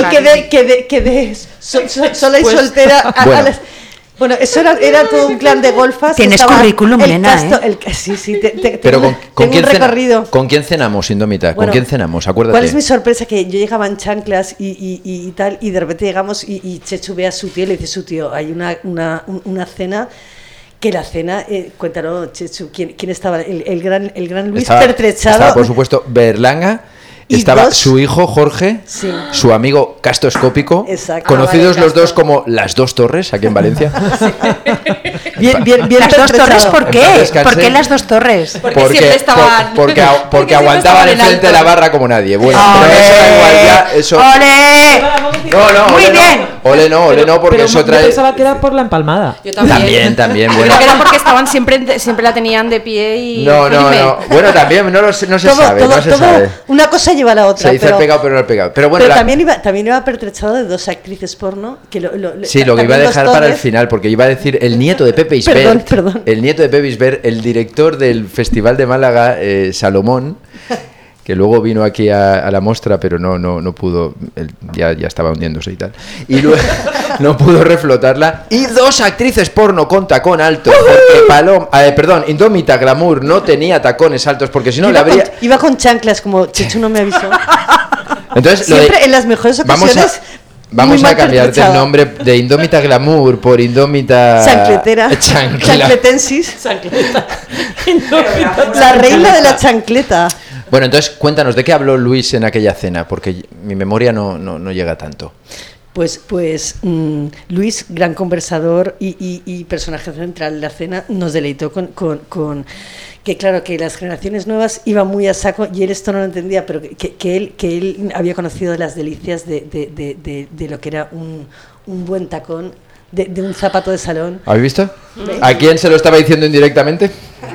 Quedé sola y soltera. Bueno, eso era todo un clan de golfas. Tienes currículum, nena, Sí, pero ¿con quién recorrido. ¿Con quién cenamos, Indómita? ¿Con quién cenamos? Acuérdate. ¿Cuál es mi sorpresa? Que yo llegaba en chanclas y tal, y de repente llegamos y Chechu ve a su tío y le dice, su tío, hay una cena... Que la cena, cuéntanos, Chechu, ¿quién estaba? El gran Luis pertrechado. Estaba, por supuesto, Berlanga. Estaba su hijo Jorge, su amigo Castoscópico, conocidos los dos como las dos torres aquí en Valencia. Bien, las dos torres, ¿por qué? ¿Por qué las dos torres? Porque siempre estaban. Porque aguantaban enfrente de la barra como nadie. Bueno, pero eso da igual ya. Eso... ¡Ole! No, muy bien. Ole no, porque pero eso trae. Yo pensaba que era por la empalmada. Yo también. También. Bueno. Creo que era porque estaban siempre la tenían de pie y. No. Bueno, también no se sabe. Una cosa lleva a la otra. Se dice el pegado, pero no el pegado. Pero bueno, también iba pertrechado de dos actrices porno. Lo que iba a dejar para el final, porque iba a decir el nieto de Pepe Isbert. Perdón. El nieto de Pepe Isbert, el director del Festival de Málaga, Salomón, que luego vino aquí a la mostra, pero no pudo, ya estaba hundiéndose y tal. Y luego no pudo reflotarla. Y 2 actrices porno con tacón alto, porque Indómita Glamour no tenía tacones altos, porque si no le habría... Iba con chanclas, como Chechu no me avisó. Entonces, siempre en las mejores ocasiones... Vamos a cambiarte el nombre de Indómita Glamour por Indómita... Chancletera. Chancletensis. Chancleta. La reina de la chancleta. Bueno, entonces cuéntanos, ¿de qué habló Luis en aquella cena? Porque mi memoria no llega tanto. Pues Luis, gran conversador y personaje central de la cena, nos deleitó con que claro, que las generaciones nuevas iban muy a saco y él esto no lo entendía, pero que él había conocido las delicias de lo que era un buen tacón, de un zapato de salón. ¿Habéis visto? ¿A quién se lo estaba diciendo indirectamente?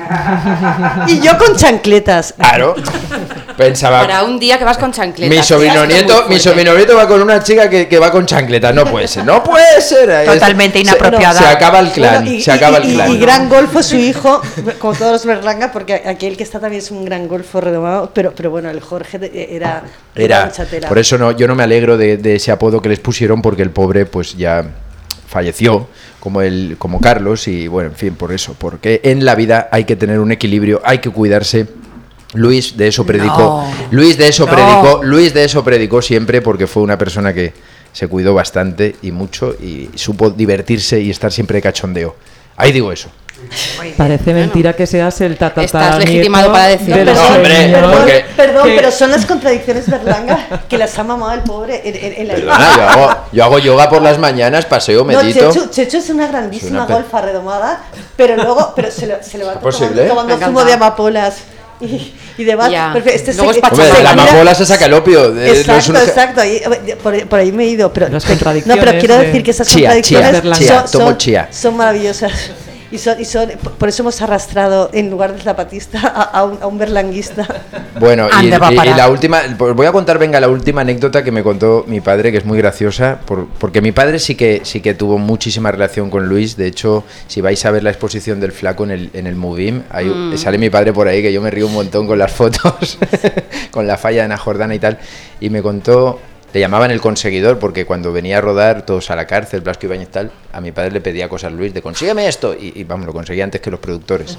Y yo con chancletas. Claro. Pensaba... Para un día que vas con chancletas. Mi sobrino nieto va con una chica que va con chancletas. No puede ser. Totalmente inapropiada. Se acaba el clan. Y gran golfo su hijo, como todos los Berlanga, porque aquel que está también es un gran golfo redomado, pero bueno, el Jorge era mucha tela. Por eso yo no me alegro de ese apodo que les pusieron, porque el pobre pues ya falleció, como Carlos, y bueno, en fin, por eso, porque en la vida hay que tener un equilibrio, hay que cuidarse. Luis de eso predicó. Luis de eso predicó siempre, porque fue una persona que se cuidó bastante y mucho y supo divertirse y estar siempre de cachondeo. Ahí digo eso. Parece mentira que seas el tataranieto. Estás legitimado para decirlo. Perdón, pero son las contradicciones Berlanga que las ha mamado el pobre en la Perdona, yo hago yoga por las mañañas, paseo, medito. Chechu es una grandísima golfa redomada, pero se le va tomando zumo de amapolas y demás. Hombre, la amapola se saca el opio. Exacto. Por ahí me he ido. Pero quiero decir que esas contradicciones son maravillosas. Y por eso hemos arrastrado en lugar del zapatista a un berlanguista. Bueno, y la última, voy a contar, la última anécdota que me contó mi padre, que es muy graciosa, porque mi padre sí que tuvo muchísima relación con Luis. De hecho, si vais a ver la exposición del Flaco en el Movim, sale mi padre por ahí, que yo me río un montón con las fotos, con la falla de Ana Jordana y tal, y me contó... Le llamaban el conseguidor, porque cuando venía a rodar todos a la cárcel, Blasco Ibáñez tal, a mi padre le pedía cosas Luis de consígueme esto, y vamos, lo conseguía antes que los productores.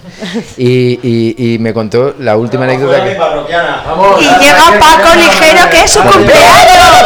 Y me contó la última anécdota que... ¡Vamos! Y llega Paco Ligero, que es su cumpleaños.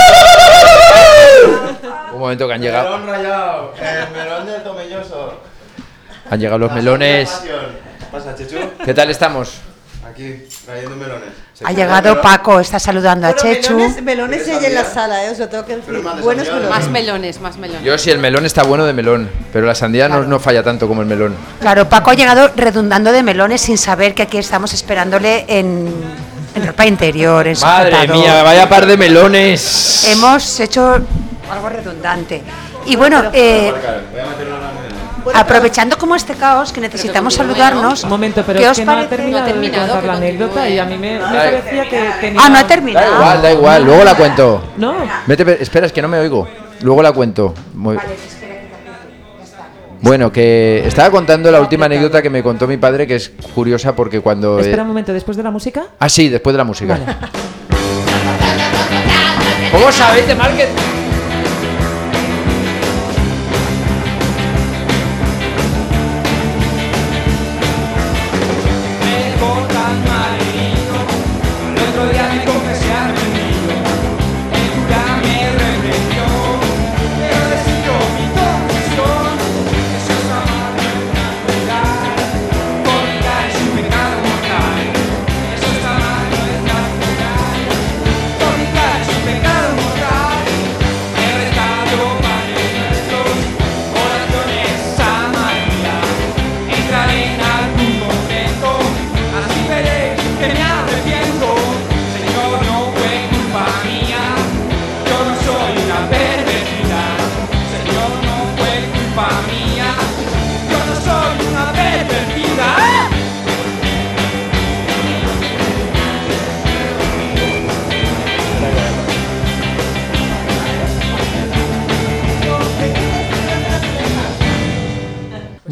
Un momento, que han llegado. Melón rallado, el melón del Tomelloso. Han llegado los melones. Pasa, Chechu. ¿Qué tal estamos? Aquí, trayendo melones. Ha llegado Paco, está saludando a Chechu. Melones hay en la sala, os lo tengo que decir. Buenos melones. Más melones. Yo si el melón está bueno, de melón, pero la sandía no falla tanto como el melón. Claro, Paco ha llegado redundando de melones sin saber que aquí estamos esperándole en ropa interior, en su Madre mía, vaya par de melones. Hemos hecho algo redundante. Y bueno, aprovechando como este caos, que necesitamos saludarnos. Un momento, pero ¿qué es os que parece? no ha terminado de contar la anécdota y a mí me parecía que tenía... Ah, no ha terminado. Da igual, luego la cuento. No. Espera, es que no me oigo. Luego la cuento. Bueno, que estaba contando la última anécdota que me contó mi padre, que es curiosa porque cuando... Espera un momento, ¿después de la música? Ah, sí, después de la música. Vale. ¿Cómo sabéis de marketing?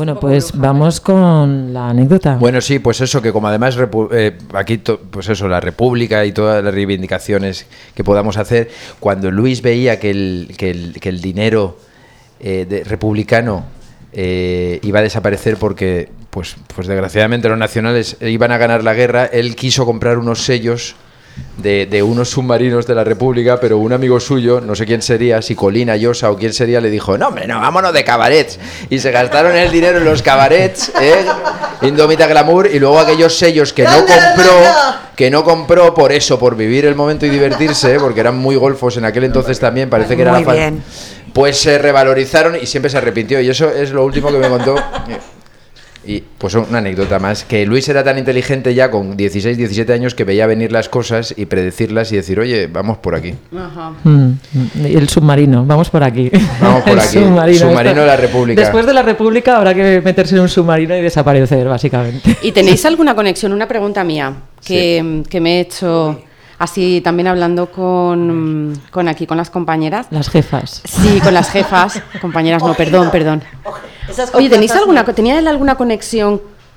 Bueno, pues vamos con la anécdota. Bueno, sí, pues eso, que como además aquí, pues eso, la República y todas las reivindicaciones que podamos hacer, cuando Luis veía que el dinero republicano iba a desaparecer porque, pues desgraciadamente los nacionales iban a ganar la guerra, él quiso comprar unos sellos de unos submarinos de la República, pero un amigo suyo, no sé quién sería, si Colina, Llosa o quién sería, le dijo, no hombre, no, vámonos de cabarets, y se gastaron el dinero en los cabarets, Indómita Glamour, y luego aquellos sellos que no compró por eso, por vivir el momento y divertirse, porque eran muy golfos en aquel entonces también, parece que era muy bien. Pues se revalorizaron y siempre se arrepintió, y eso es lo último que me contó. Y pues una anécdota más, que Luis era tan inteligente ya con 16, 17 años que veía venir las cosas y predecirlas y decir, oye, vamos por aquí. Ajá. Y el submarino, vamos por aquí. Vamos por aquí, submarino de la República. Después de la República habrá que meterse en un submarino y desaparecer, básicamente. ¿Y tenéis alguna conexión? Una pregunta mía que me he hecho... Así también hablando con las compañeras. Las jefas. Sí, con las jefas. Compañeras, no, perdón. Oye, ¿teníais ¿tenía él alguna conexión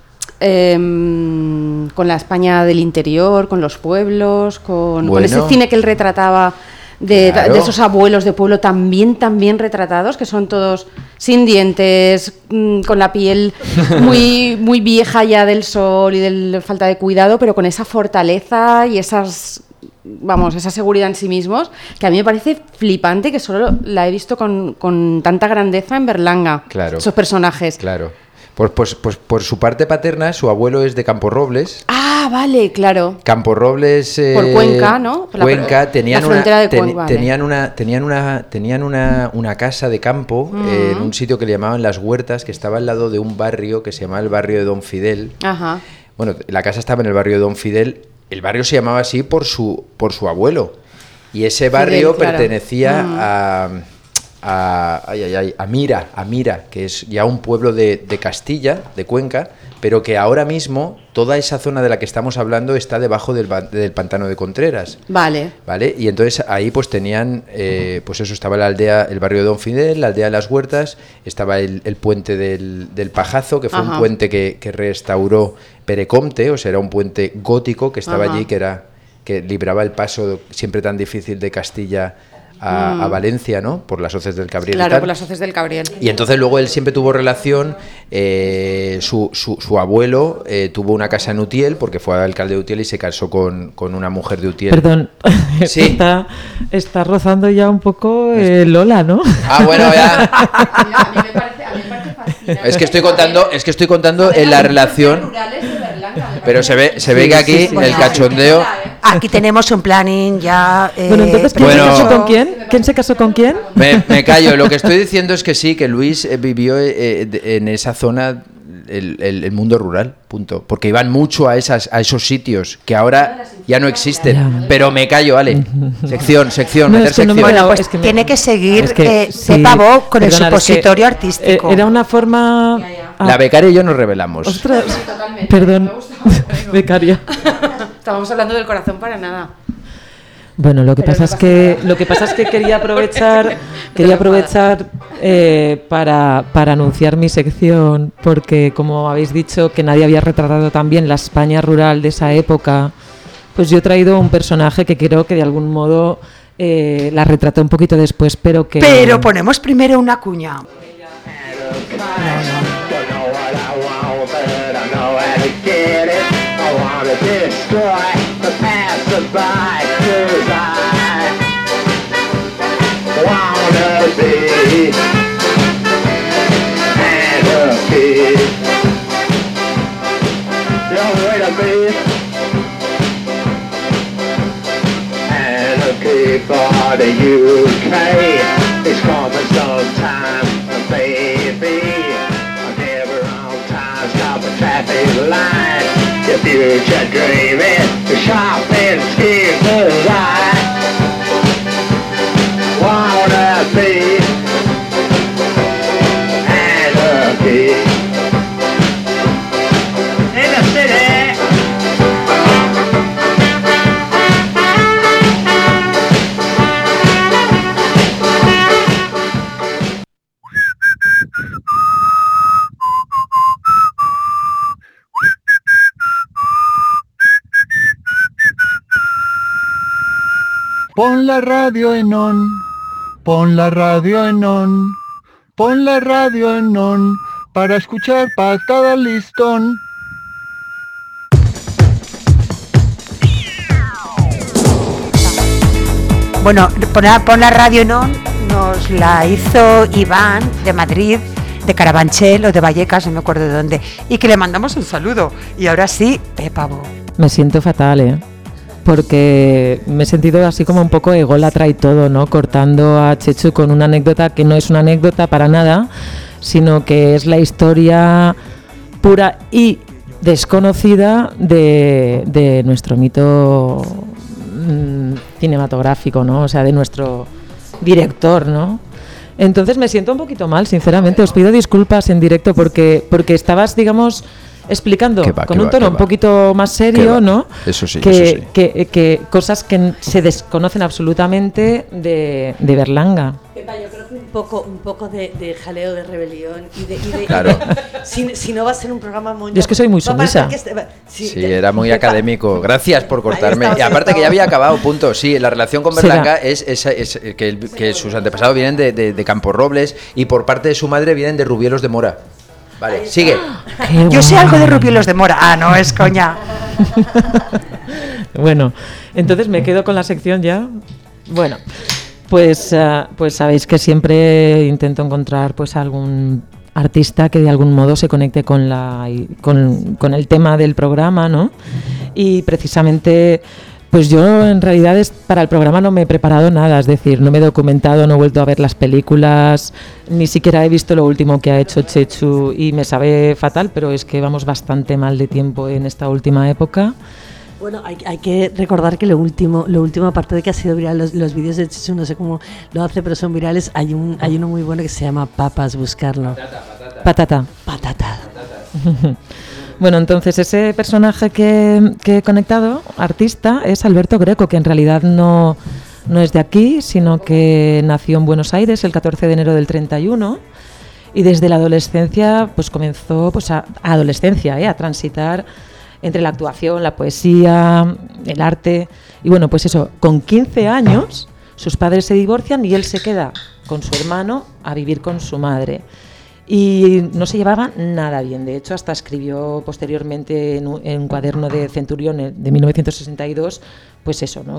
con la España del interior, con los pueblos, con ese cine que él retrataba de esos abuelos de pueblo tan bien retratados, que son todos sin dientes, con la piel muy, muy vieja ya del sol y de la falta de cuidado, pero con esa fortaleza y esa seguridad en sí mismos, que a mí me parece flipante, que solo la he visto con tanta grandeza en Berlanga, claro, esos personajes. Claro. Pues por su parte paterna, su abuelo es de Camporrobles. Ah, vale, claro. Camporrobles. Por Cuenca, ¿no? Por Cuenca, tenían la frontera de Cuenca, vale. tenían una casa de campo en un sitio que le llamaban Las Huertas, que estaba al lado de un barrio que se llamaba el barrio de Don Fidel. Ajá. Bueno, la casa estaba en el barrio de Don Fidel. El barrio se llamaba así por su abuelo. Y ese barrio Fidel, claro, pertenecía a Mira, que es ya un pueblo de Castilla, de Cuenca, pero que ahora mismo toda esa zona de la que estamos hablando está debajo del pantano de Contreras. Vale. Y entonces ahí pues tenían, pues eso, estaba la aldea, el barrio de Don Fidel, la aldea de Las Huertas, estaba el puente del Pajazo, que fue un puente que restauró Perecomte, o sea, era un puente gótico que estaba allí, que libraba el paso siempre tan difícil de Castilla a Valencia, ¿no? Por las hoces del Cabriel. Claro, por las hoces del Cabriel. Y entonces luego él siempre tuvo relación, su abuelo tuvo una casa en Utiel, porque fue alcalde de Utiel y se casó con una mujer de Utiel. Perdón, sí. está rozando ya un poco Lola, ¿no? Ah, bueno, ya. A mí me parece fascinante. Es que estoy contando en la relación. Pero se ve que aquí el cachondeo. Aquí tenemos un planning ya. Bueno, entonces, ¿quién se casó con quién? ¿Quién se casó con quién? Me callo. Lo que estoy diciendo es que sí, que Luis vivió en esa zona el mundo rural, punto. Porque iban mucho a esos sitios que ahora ya no existen. Pero me callo, Ale. Sección, No, meter sección. Bueno, pues tiene que seguir Pepa Bo con el supositorio artístico. Era una forma... La becaria y yo nos revelamos. Ostras, perdón, becaria. Estábamos hablando del corazón para nada. Bueno, lo que pasa es que quería aprovechar para anunciar mi sección, porque como habéis dicho que nadie había retratado tan bien la España rural de esa época, pues yo he traído un personaje que creo que de algún modo la retrató un poquito después, pero ponemos primero una cuña. For the UK, it's coming sometime, baby. Never on time, stop a traffic light. Your future dreaming, the shopping scheme tonight. Wanna be anarchy in the city. Pon la radio en on, pon la radio en on, pon la radio en on, para escuchar Patada al Listón. Bueno, pon la radio en on nos la hizo Iván de Madrid, de Carabanchel o de Vallecas, no me acuerdo de dónde, y que le mandamos un saludo. Y ahora sí, Pepavo. Me siento fatal, porque me he sentido así como un poco ególatra y todo, ¿no? Cortando a Chechu con una anécdota que no es una anécdota para nada, sino que es la historia pura y desconocida de nuestro mito cinematográfico, ¿no? O sea, de nuestro director, ¿no? Entonces me siento un poquito mal, sinceramente. Os pido disculpas en directo porque estabas, digamos, explicando con un tono un poquito más serio, ¿no? Eso sí, que cosas que se desconocen absolutamente de Berlanga. Pepa, yo creo que un poco de jaleo, de rebelión y Claro. Si no va a ser un programa muy... Yo es que soy muy sumisa. Sí, era muy Pepa, académico. Gracias por cortarme. Y aparte que ya había acabado, punto. Sí, la relación con Berlanga es que sus antepasados vienen de Camporrobles y por parte de su madre vienen de Rubielos de Mora. Vale, sigue. Yo sé algo de Rubielos de Mora. Ah, no, es coña. Bueno, entonces me quedo con la sección ya. Bueno, pues sabéis que siempre intento encontrar pues algún artista que de algún modo se conecte con el tema del programa, ¿no? Y precisamente pues yo en realidad para el programa no me he preparado nada, es decir, no me he documentado, no he vuelto a ver las películas, ni siquiera he visto lo último que ha hecho Chechu y me sabe fatal, pero es que vamos bastante mal de tiempo en esta última época. Bueno, hay que recordar que lo último, aparte de que ha sido viral, los vídeos de Chechu, no sé cómo lo hace, pero son virales, hay uno muy bueno que se llama Papas, buscarlo. Patata. Bueno, entonces ese personaje que he conectado, artista, es Alberto Greco, que en realidad no es de aquí, sino que nació en Buenos Aires el 14 de enero del 31 y desde la adolescencia pues comenzó a transitar entre la actuación, la poesía, el arte y bueno, pues eso, con 15 años sus padres se divorcian y él se queda con su hermano a vivir con su madre. Y no se llevaba nada bien. De hecho, hasta escribió posteriormente en un cuaderno de Centurión de 1962, pues eso, ¿no?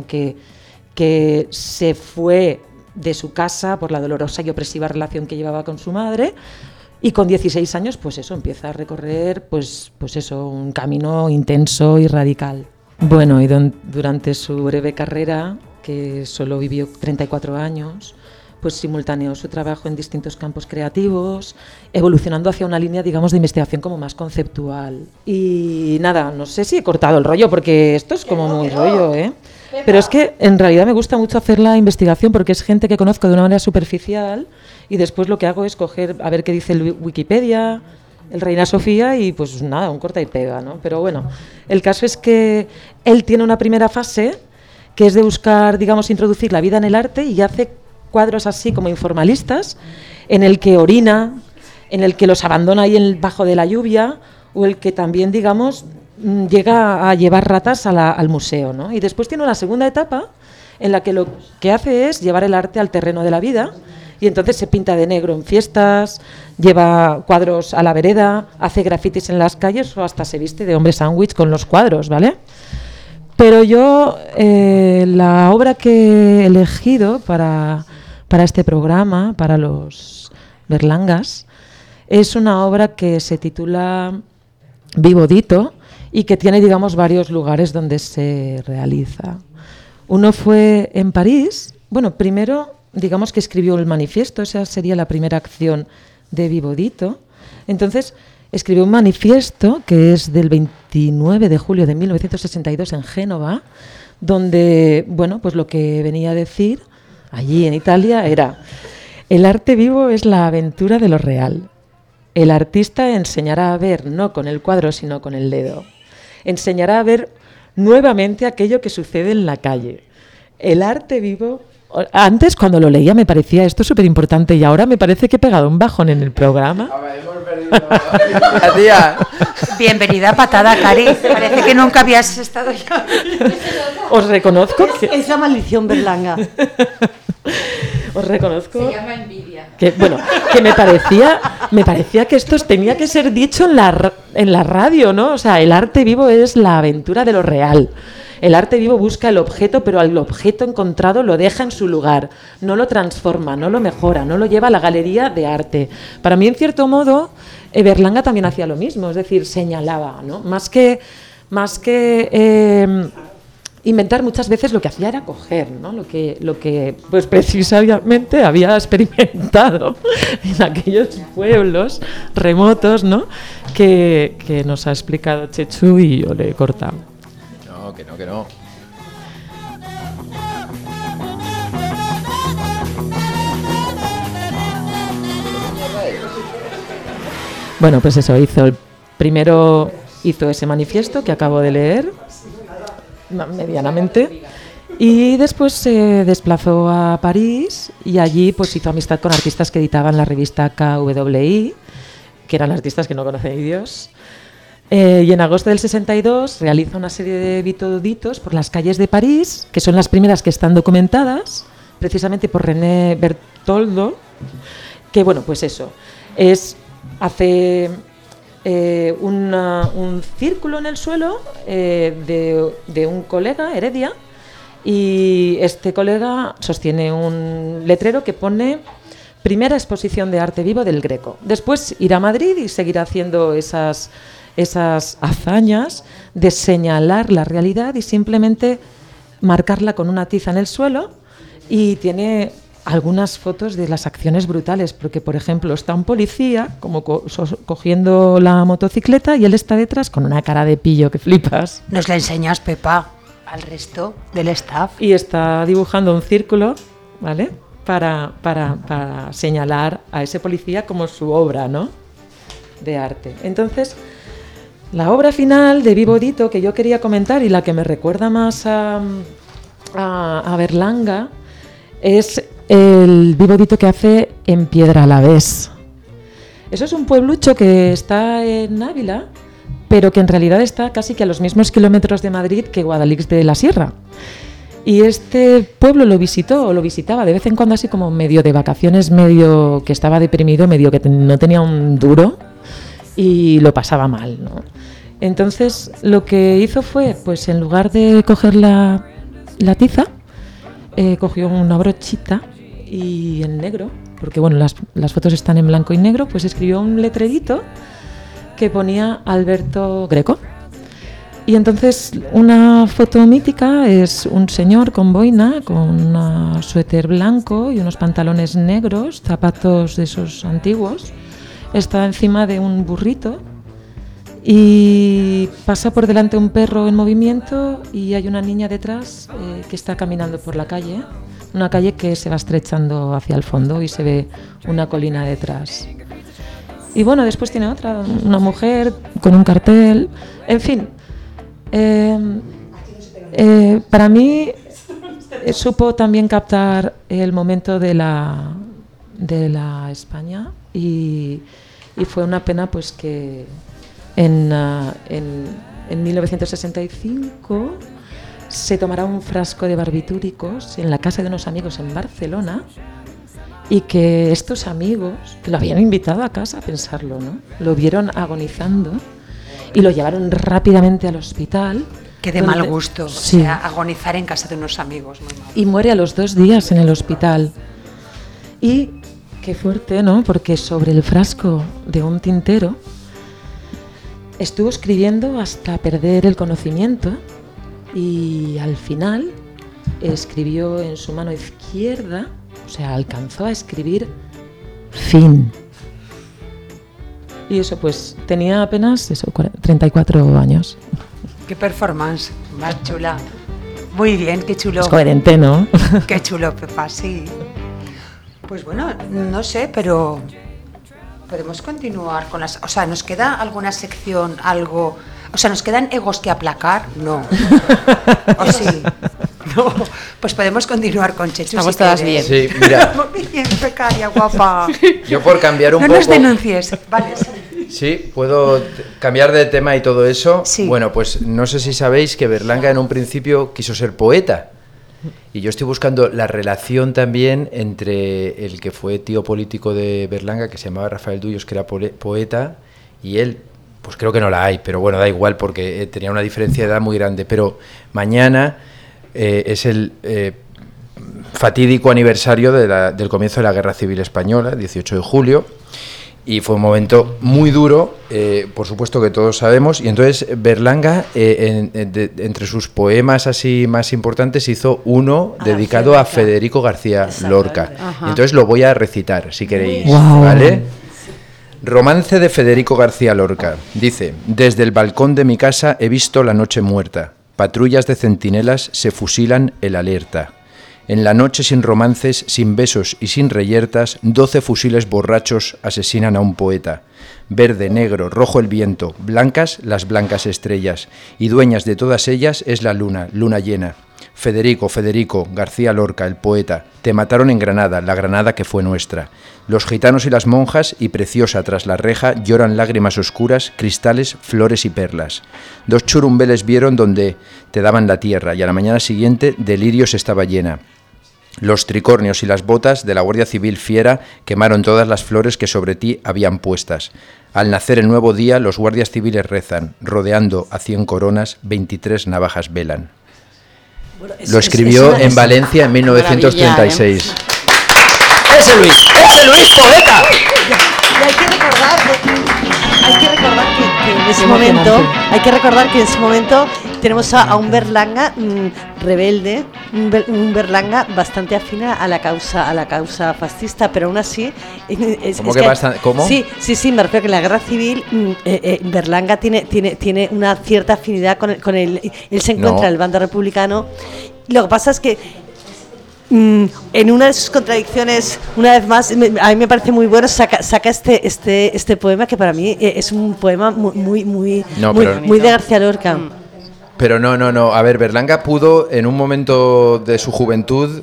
Que se fue de su casa por la dolorosa y opresiva relación que llevaba con su madre y con 16 años, pues eso, empieza a recorrer, pues eso, un camino intenso y radical. Bueno, y durante su breve carrera, que solo vivió 34 años, pues simultaneó su trabajo en distintos campos creativos, evolucionando hacia una línea, digamos, de investigación como más conceptual. Y nada, no sé si he cortado el rollo, porque esto es como muy rollo, ¿eh? Pero es que en realidad me gusta mucho hacer la investigación porque es gente que conozco de una manera superficial y después lo que hago es coger a ver qué dice el Wikipedia, el Reina Sofía y pues nada, un corta y pega, ¿no? Pero bueno, el caso es que él tiene una primera fase que es de buscar, digamos, introducir la vida en el arte y hace cuadros así como informalistas, en el que orina, en el que los abandona ahí bajo de la lluvia, o el que también, digamos, llega a llevar ratas al museo, ¿no? Y después tiene una segunda etapa en la que lo que hace es llevar el arte al terreno de la vida, y entonces se pinta de negro en fiestas, lleva cuadros a la vereda, hace grafitis en las calles o hasta se viste de hombre sándwich con los cuadros, ¿vale? Pero yo, la obra que he elegido para este programa, para los Berlangas, es una obra que se titula Vivo Dito y que tiene, digamos, varios lugares donde se realiza. Uno fue en París. Bueno, primero, digamos que escribió el manifiesto, esa sería la primera acción de Vivo Dito. Entonces, escribió un manifiesto que es del 29 de julio de 1962 en Génova, donde, bueno, pues lo que venía a decir allí en Italia era: el arte vivo es la aventura de lo real. El artista enseñará a ver no con el cuadro, sino con el dedo. Enseñará a ver nuevamente aquello que sucede en la calle. El arte vivo... Antes, cuando lo leía, me parecía esto súper importante y ahora me parece que he pegado un bajón en el programa. La tía. Bienvenida a Patada, Cari. Parece que nunca habías estado ya. Os reconozco que... Es la maldición Berlanga. Os reconozco... Se llama envidia. Que, bueno, que me parecía que esto tenía que ser dicho en la radio, ¿no? O sea, el arte vivo es la aventura de lo real. El arte vivo busca el objeto, pero al objeto encontrado lo deja en su lugar, no lo transforma, no lo mejora, no lo lleva a la galería de arte. Para mí, en cierto modo, Berlanga también hacía lo mismo, es decir, señalaba, ¿no? Más que inventar, muchas veces lo que hacía era coger, ¿no? Lo que pues precisamente había experimentado en aquellos pueblos remotos, ¿no? Que nos ha explicado Chechu y yo le he cortado. Que no. Bueno, pues eso, primero hizo ese manifiesto que acabo de leer, medianamente, y después se desplazó a París y allí pues hizo amistad con artistas que editaban la revista KWI, que eran artistas que no conocen ni Dios. Y en agosto del 62 realiza una serie de bituditos por las calles de París, que son las primeras que están documentadas, precisamente por René Bertoldo, que bueno, pues eso, hace un círculo en el suelo de un colega, Heredia, y este colega sostiene un letrero que pone primera exposición de arte vivo del Greco. Después irá a Madrid y seguirá haciendo esas hazañas de señalar la realidad y simplemente marcarla con una tiza en el suelo, y tiene algunas fotos de las acciones brutales, porque por ejemplo está un policía como cogiendo la motocicleta y él está detrás con una cara de pillo que flipas. Nos la enseñas, Pepa, al resto del staff. Y está dibujando un círculo, ¿vale? Para señalar a ese policía como su obra, ¿no? De arte. Entonces, la obra final de Vivo Dito que yo quería comentar y la que me recuerda más a Berlanga es el Vivo Dito que hace en Piedralavés. Eso es un pueblucho que está en Ávila, pero que en realidad está casi que a los mismos kilómetros de Madrid que Guadalix de la Sierra. Y este pueblo lo visitaba de vez en cuando, así como medio de vacaciones, medio que estaba deprimido, medio que no tenía un duro y lo pasaba mal, ¿no? Entonces lo que hizo fue, pues en lugar de coger la tiza, cogió una brochita y en negro, porque bueno, las fotos están en blanco y negro, pues escribió un letrerito que ponía Alberto Greco. Y entonces una foto mítica es un señor con boina, con un suéter blanco y unos pantalones negros, zapatos de esos antiguos. Está encima de un burrito y pasa por delante un perro en movimiento y hay una niña detrás que está caminando por la calle, una calle que se va estrechando hacia el fondo y se ve una colina detrás. Y bueno, después tiene otra, una mujer con un cartel, en fin. Para mí supo también captar el momento de la España y fue una pena pues que en 1965 se tomará un frasco de barbitúricos en la casa de unos amigos en Barcelona y que estos amigos, que lo habían invitado a casa a pensarlo, ¿no? Lo vieron agonizando y lo llevaron rápidamente al hospital. Qué de mal gusto, sí. O sea, agonizar en casa de unos amigos. Muy mal. Y muere a los 2 días en el hospital. Y qué fuerte, ¿no? Porque sobre el frasco de un tintero estuvo escribiendo hasta perder el conocimiento y al final escribió en su mano izquierda, o sea, alcanzó a escribir fin. Y eso pues tenía apenas 34 años. Qué performance, más chula. Muy bien, qué chulo. Es coherente, ¿no? Qué chulo, Pepa, sí. Pues bueno, no sé, pero podemos continuar con las... O sea, ¿nos queda alguna sección, algo... O sea, ¿nos quedan egos que aplacar? No. ¿O sí? No. Pues podemos continuar con Chechu. Estamos todas bien. Sí, mira. Muy bien, becaria, guapa. Yo por cambiar un no poco... nos denuncies. Vale, sí. Sí, puedo cambiar de tema y todo eso. Sí. Bueno, pues no sé si sabéis que Berlanga en un principio quiso ser poeta. Y yo estoy buscando la relación también entre el que fue tío político de Berlanga, que se llamaba Rafael Duyos, que era poeta, y él, pues creo que no la hay, pero bueno, da igual porque tenía una diferencia de edad muy grande. Pero mañana es el fatídico aniversario del comienzo de la Guerra Civil Española, 18 de julio, y fue un momento muy duro, por supuesto que todos sabemos, y entonces Berlanga, entre sus poemas así más importantes, hizo uno dedicado a Federico García Lorca. Y entonces lo voy a recitar, si queréis, ¿vale? Romance de Federico García Lorca. Dice: desde el balcón de mi casa he visto la noche muerta, patrullas de centinelas se fusilan el alerta. En la noche sin romances, sin besos y sin reyertas, 12 fusiles borrachos asesinan a un poeta. Verde, negro, rojo el viento, blancas las blancas estrellas, y dueñas de todas ellas es la luna, luna llena. Federico, Federico, García Lorca, el poeta, te mataron en Granada, la Granada que fue nuestra. Los gitanos y las monjas, y preciosa tras la reja, lloran lágrimas oscuras, cristales, flores y perlas. 2 churumbeles vieron donde te daban la tierra, y a la mañana siguiente de lirios estaba llena. Los tricornios y las botas de la Guardia Civil fiera quemaron todas las flores que sobre ti habían puestas. Al nacer el nuevo día, los guardias civiles rezan, rodeando a 100 coronas, 23 navajas velan. Bueno, lo escribió en Valencia en 1936. ¡Ese Luis, poeta! Y hay que recordar que en ese momento tenemos a un Berlanga rebelde, un Berlanga bastante afín a la causa fascista, pero aún así ¿Cómo? Sí, me refiero que en la guerra civil Berlanga tiene una cierta afinidad con él se encuentra en el bando republicano. Lo que pasa es que en una de sus contradicciones, una vez más, a mí me parece muy bueno, saca este poema que para mí es un poema muy de García Lorca. Pero no. A ver, Berlanga pudo en un momento de su juventud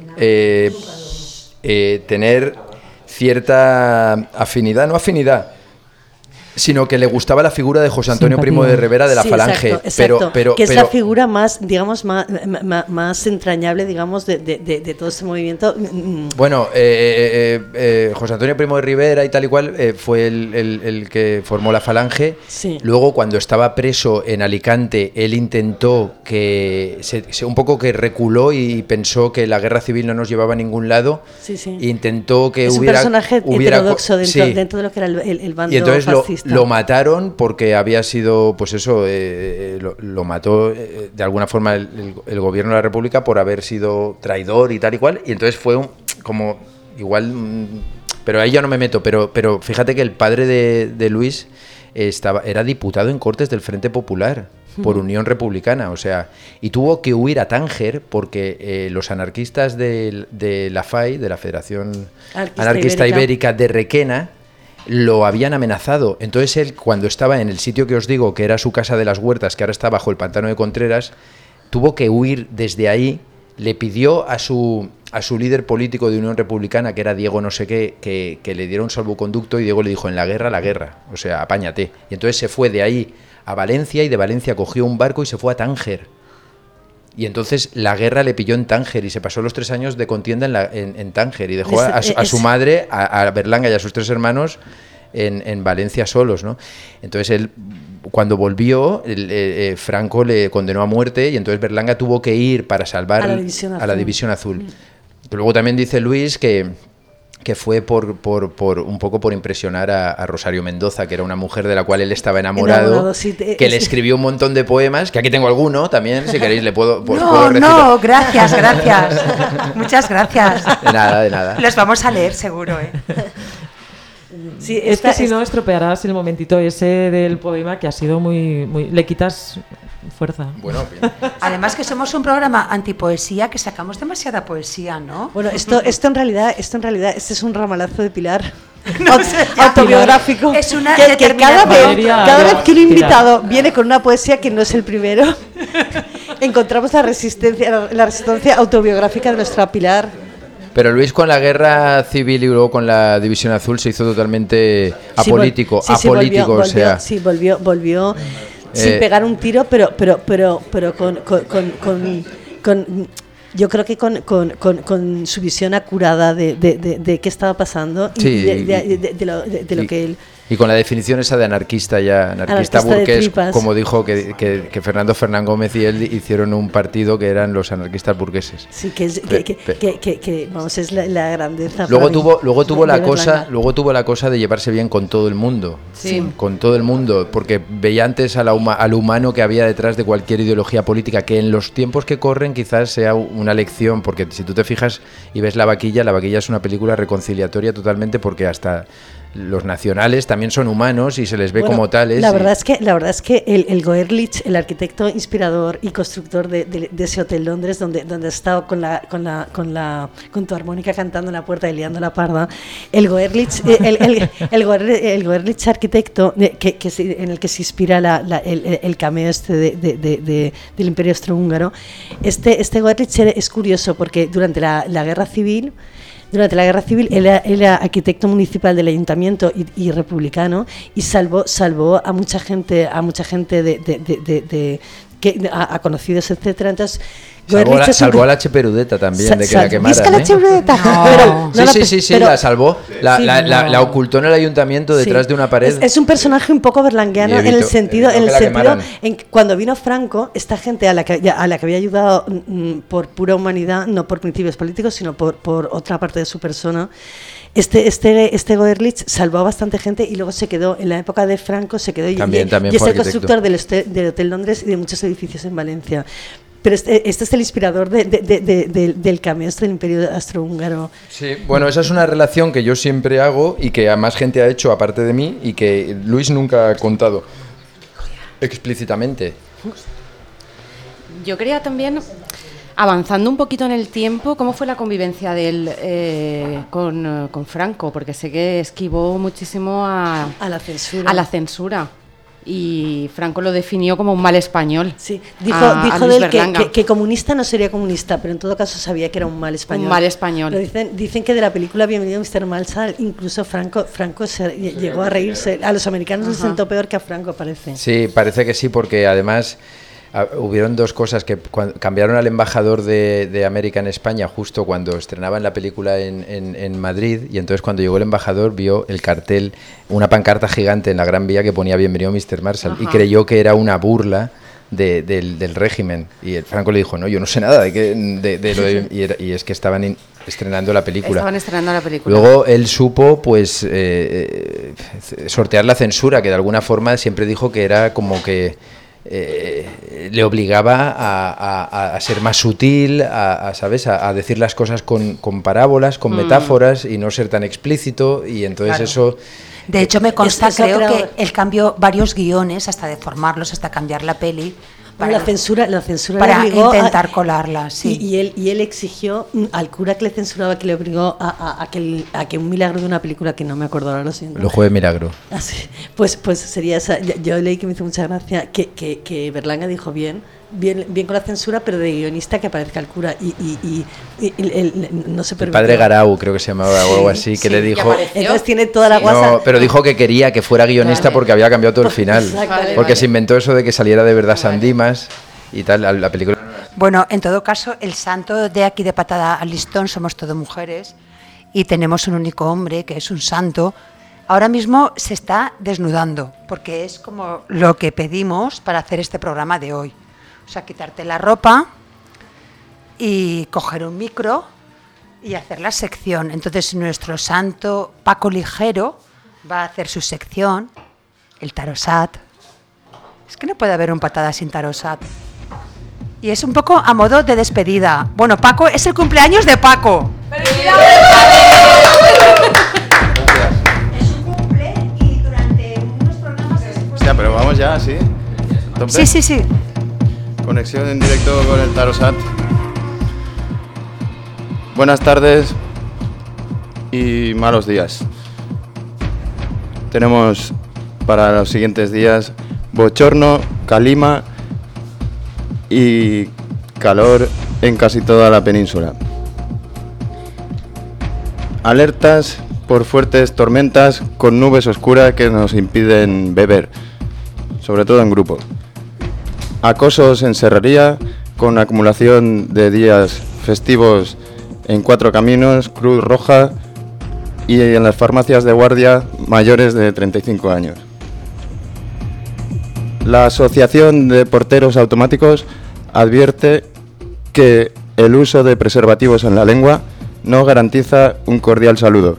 tener cierta afinidad, sino que le gustaba la figura de José Antonio Primo de Rivera de la Falange. Exacto. Que es la figura más, digamos, más entrañable, digamos, de todo ese movimiento. Bueno, José Antonio Primo de Rivera y tal y cual fue el que formó la Falange. Sí. Luego, cuando estaba preso en Alicante, él intentó que un poco que reculó y pensó que la guerra civil no nos llevaba a ningún lado. Sí. Intentó que es hubiera... un personaje heterodoxo dentro de lo que era el bando y entonces fascista. Lo mataron porque había sido, pues eso, lo mató de alguna forma el gobierno de la República por haber sido traidor y tal y cual, y entonces fue como igual, pero ahí ya no me meto, pero fíjate que el padre de Luis era diputado en Cortes del Frente Popular por Unión Republicana, o sea, y tuvo que huir a Tánger porque los anarquistas de la FAI, de la Federación Anarquista Ibérica de Requena, lo habían amenazado. Entonces él, cuando estaba en el sitio que os digo, que era su casa de las Huertas, que ahora está bajo el pantano de Contreras, tuvo que huir desde ahí. Le pidió a su líder político de Unión Republicana, que era Diego no sé qué, que le diera un salvoconducto, y Diego le dijo: en la guerra, o sea, apáñate. Y entonces se fue de ahí a Valencia, y de Valencia cogió un barco y se fue a Tánger. Y entonces la guerra le pilló en Tánger y se pasó los 3 años de contienda en Tánger, y dejó a su madre, a Berlanga y a sus 3 hermanos en Valencia solos, ¿no? Entonces él, cuando volvió, Franco le condenó a muerte, y entonces Berlanga tuvo que ir para salvar a la División Azul. Luego también dice Luis que fue por un poco por impresionar a Rosario Mendoza, que era una mujer de la cual él estaba enamorado, que le escribió un montón de poemas, que aquí tengo alguno también, si queréis le puedo recitar. No, gracias. Muchas gracias. De nada. Los vamos a leer seguro, ¿eh? Sí, si no estropearás el momentito ese del poema, que ha sido muy le quitas fuerza. Bueno, bien. Además que somos un programa antipoesía, que sacamos demasiada poesía, ¿no? Bueno, esto en realidad este es un ramalazo de Pilar. Autobiográfico. Es una que cada vez que un invitado viene con una poesía que no es el primero, encontramos la resistencia autobiográfica de nuestra Pilar. Pero Luis con la guerra civil y luego con la División Azul se hizo totalmente apolítico, apolítico, o sea. Sí, volvió sin pegar un tiro, pero con yo creo que con su visión acurada de qué estaba pasando y Sí, de lo que él... Y con la definición esa de anarquista burgués, como dijo que Fernando Fernán Gómez y él hicieron un partido que eran los anarquistas burgueses. Sí, vamos, es la grandeza. Luego tuvo la cosa de llevarse bien con todo el mundo. Sí. Con todo el mundo, porque veía antes al humano que había detrás de cualquier ideología política, que en los tiempos que corren quizás sea una lección, porque si tú te fijas y ves La Vaquilla es una película reconciliatoria totalmente, porque hasta los nacionales también son humanos y se les ve como tales. La verdad es que el Goerlich, el arquitecto inspirador y constructor de ese Hotel Londres, donde has estado con tu armónica cantando en la puerta y liando la parda, el Goerlich arquitecto en el que se inspira el cameo del Imperio Austrohúngaro, este Goerlich es curioso porque durante la Guerra Civil él era arquitecto municipal del ayuntamiento y republicano, y salvó a mucha gente a conocidos, etcétera. Entonces salvó a la Cheperudeta también de que la quemaran. ¿Visca la Cheperudeta? Sí, la salvó. La ocultó en el ayuntamiento detrás de una pared. Es un personaje un poco berlanguiano en el sentido en cuando vino Franco, esta gente a la que había ayudado por pura humanidad, no por principios políticos, sino por otra parte de su persona. Este Goerlich salvó a bastante gente y luego se quedó, en la época de Franco, también y es el constructor del Hotel Londres y de muchos edificios en Valencia. Pero este es el inspirador del cameo del Imperio Austrohúngaro. Sí, bueno, esa es una relación que yo siempre hago y que a más gente ha hecho aparte de mí y que Luis nunca ha contado explícitamente. Yo quería también, avanzando un poquito en el tiempo, ¿cómo fue la convivencia de él con Franco? Porque sé que esquivó muchísimo a la censura. Y Franco lo definió como un mal español. Sí, dijo de él que comunista no sería comunista, pero en todo caso sabía que era un mal español. Un mal español. Pero dicen que de la película Bienvenido Mr. Marshall, incluso Franco llegó a reírse. A los americanos les sentó peor que a Franco, parece. Sí, parece que sí, porque además hubieron dos cosas, que cambiaron al embajador de América en España justo cuando estrenaban la película en Madrid, y entonces cuando llegó el embajador vio el cartel, una pancarta gigante en la Gran Vía que ponía Bienvenido Mr. Marshall. Ajá. Y creyó que era una burla del régimen, y el Franco le dijo, no, yo no sé nada y es que estaban estrenando la película. Luego él supo pues sortear la censura, que de alguna forma siempre dijo que era como que le obligaba a ser más sutil, ¿sabes? A decir las cosas con parábolas, con metáforas, y no ser tan explícito, y entonces eso... De hecho, me consta, creo que él cambió varios guiones, hasta deformarlos, hasta cambiar la peli. La censura para intentar colarla, sí. Y él exigió al cura que le censuraba, que le obligó a que un milagro de una película que no me acuerdo ahora, lo siento. El Ojo de Milagro. Pues sería esa. Yo leí, que me hizo mucha gracia, que Berlanga dijo bien con la censura, pero de guionista que aparezca el cura y no se permitió. El padre Garau, creo que se llamaba, o algo así, que le dijo... Entonces tiene toda la guasa... No, pero dijo que quería que fuera guionista porque había cambiado todo el final. Porque se inventó eso de que saliera de verdad Sandimas y tal, la película... Bueno, en todo caso, el santo de aquí de Patada al Listón somos todo mujeres y tenemos un único hombre que es un santo. Ahora mismo se está desnudando porque es como lo que pedimos para hacer este programa de hoy. O sea, quitarte la ropa y coger un micro y hacer la sección. Entonces nuestro santo Paco Ligero va a hacer su sección, el tarosat. Es que no puede haber un Patada sin tarosat. Y es un poco a modo de despedida. Bueno, Paco, es el cumpleaños de Paco. Es un cumple y durante unos programas... Hostia, pero vamos ya, ¿sí? Sí. Conexión en directo con el Tarosat. Buenas tardes y malos días. Tenemos para los siguientes días bochorno, calima y calor en casi toda la península. alertas por fuertes tormentas con nubes oscuras que nos impiden beber, sobre todo en grupo. Acosos en Serrería, con acumulación de días festivos en 4 Caminos, Cruz Roja y en las farmacias de guardia mayores de 35 años. La Asociación de Porteros Automáticos advierte que el uso de preservativos en la lengua no garantiza un cordial saludo.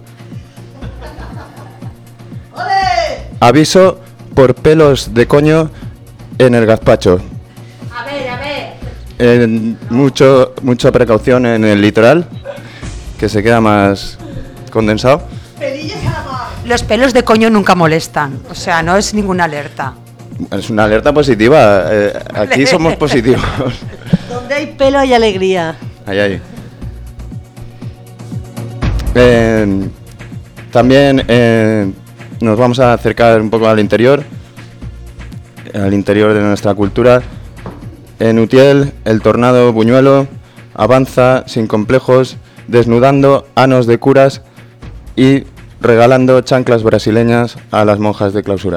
Aviso por pelos de coño en el gazpacho. A ver. Mucha precaución en el litoral, que se queda más condensado. Los pelos de coño nunca molestan, o sea, no es ninguna alerta. Es una alerta positiva, aquí somos positivos. Donde hay pelo hay alegría. Ahí. También nos vamos a acercar un poco al interior de nuestra cultura. En Utiel, el tornado Buñuelo avanza sin complejos, desnudando anos de curas y regalando chanclas brasileñas a las monjas de clausura.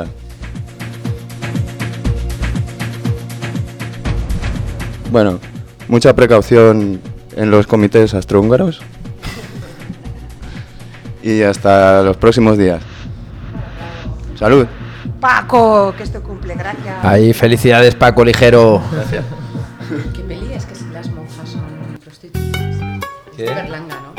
Bueno, mucha precaución en los comités astrohúngaros y hasta los próximos días. ¡Salud! Paco, que es tu cumple, gracias. Ahí, felicidades, Paco Ligero. Gracias. Que me líes, que si las monjas son prostitutas. ¿Qué? Es Berlanga, ¿no?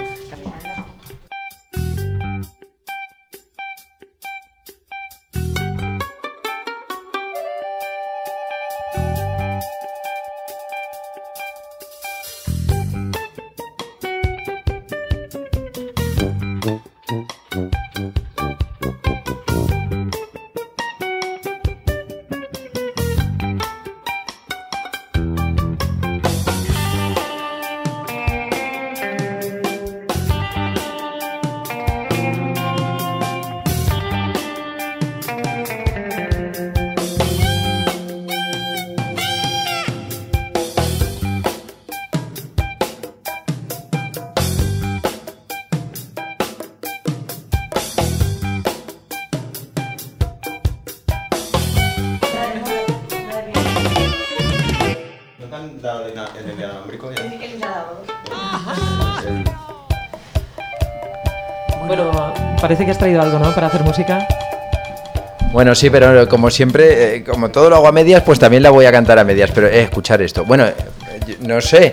Bueno, parece que has traído algo, ¿no? Para hacer música. Bueno, sí, pero como siempre, como todo lo hago a medias, pues también la voy a cantar a medias. Pero escuchar esto. Bueno, no sé.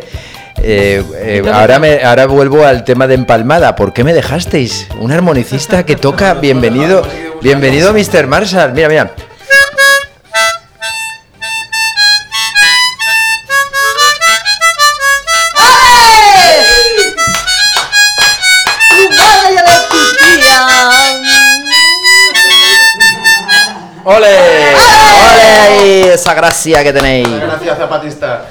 Ahora vuelvo al tema de Empalmada. ¿Por qué me dejasteis? Un armonicista que toca. Bienvenido Mr. Marshall. Mira. ¡Ole! ¡Ole! Esa gracia que tenéis. Gracias, zapatista.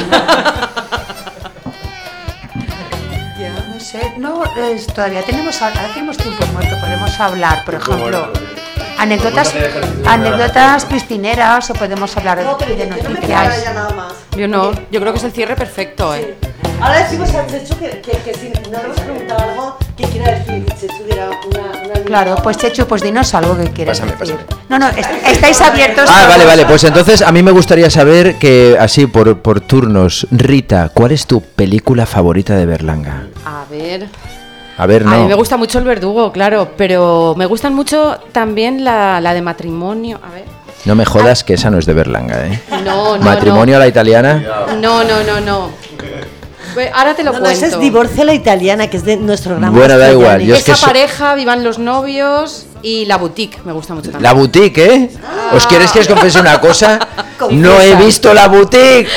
No sé, todavía tenemos tiempo muerto, podemos hablar, por ejemplo, anécdotas piscineras o podemos hablar de noticias. Yo creo que es el cierre perfecto, ¿eh? Ahora decimos a Chechu que si no le hemos preguntado algo, ¿qué quiere decir? Chechu dirá una Claro, pues Chechu, pues dinos algo que quieras decir. Pásame. No, estáis abiertos. Vale, pues entonces a mí me gustaría saber que, así por turnos, Rita, ¿cuál es tu película favorita de Berlanga? A ver, no. A mí me gusta mucho El Verdugo, claro, pero me gustan mucho también la de Matrimonio. A ver. No me jodas que esa no es de Berlanga, ¿eh? No. ¿Matrimonio a la italiana? No. Ahora te lo cuento. Esa es Divorcio a la italiana, que es de nuestro gran Bueno, da igual. Esa pareja, Vivan los novios y La Boutique, me gusta mucho también. La Boutique, ¿eh? ¿Os queréis que os confese una cosa? No he visto La Boutique.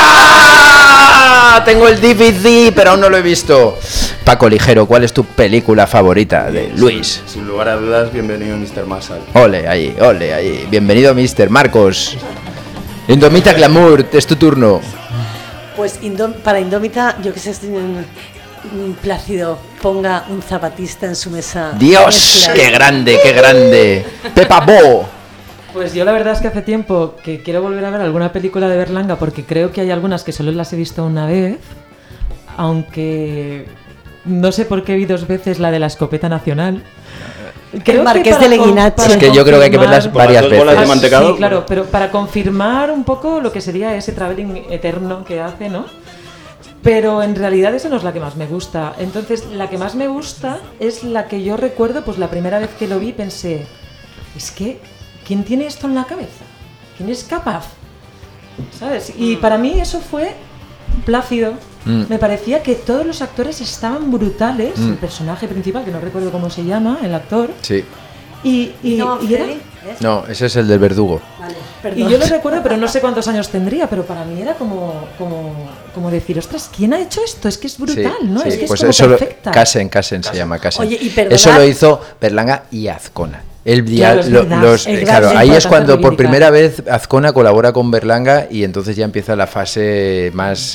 ¡Ah! Tengo el DVD, pero aún no lo he visto. Paco Ligero, ¿cuál es tu película favorita de Luis? Sin lugar a dudas, bienvenido Mr. Marshall. Ole ahí. Bienvenido Mr. Marcos. Indomita Glamour, es tu turno. Pues para Indómita, yo que sé, estoy Plácido ponga un zapatista en su mesa. ¡Dios! ¡Qué grande! ¡Pepa Bo! Pues yo la verdad es que hace tiempo que quiero volver a ver alguna película de Berlanga porque creo que hay algunas que solo las he visto una vez, aunque no sé por qué vi 2 veces la de la escopeta nacional. El Marqués de Leguinache. Es que yo creo que hay que verlas varias veces. bolas de mantecado. Sí, claro, pero para confirmar un poco lo que sería ese traveling eterno que hace, ¿no? Pero en realidad esa no es la que más me gusta. Entonces, la que más me gusta es la que yo recuerdo, pues la primera vez que lo vi pensé, es que, ¿quién tiene esto en la cabeza? ¿Quién es capaz? ¿Sabes? Y para mí eso fue Plácido. Me parecía que todos los actores estaban brutales. El personaje principal, que no recuerdo cómo se llama, el actor. Sí. Y era... No, ese es el del verdugo. Vale, y yo lo recuerdo, pero no sé cuántos años tendría, pero para mí era como decir, ostras, ¿quién ha hecho esto? Es que es brutal, sí, ¿no? Sí. Es que pues es como eso perfecta. Casen se llama Casen. Oye, y perdonad... Eso lo hizo Berlanga y Azcona. Claro, ahí es cuando por primera vez Azcona colabora con Berlanga y entonces ya empieza la fase más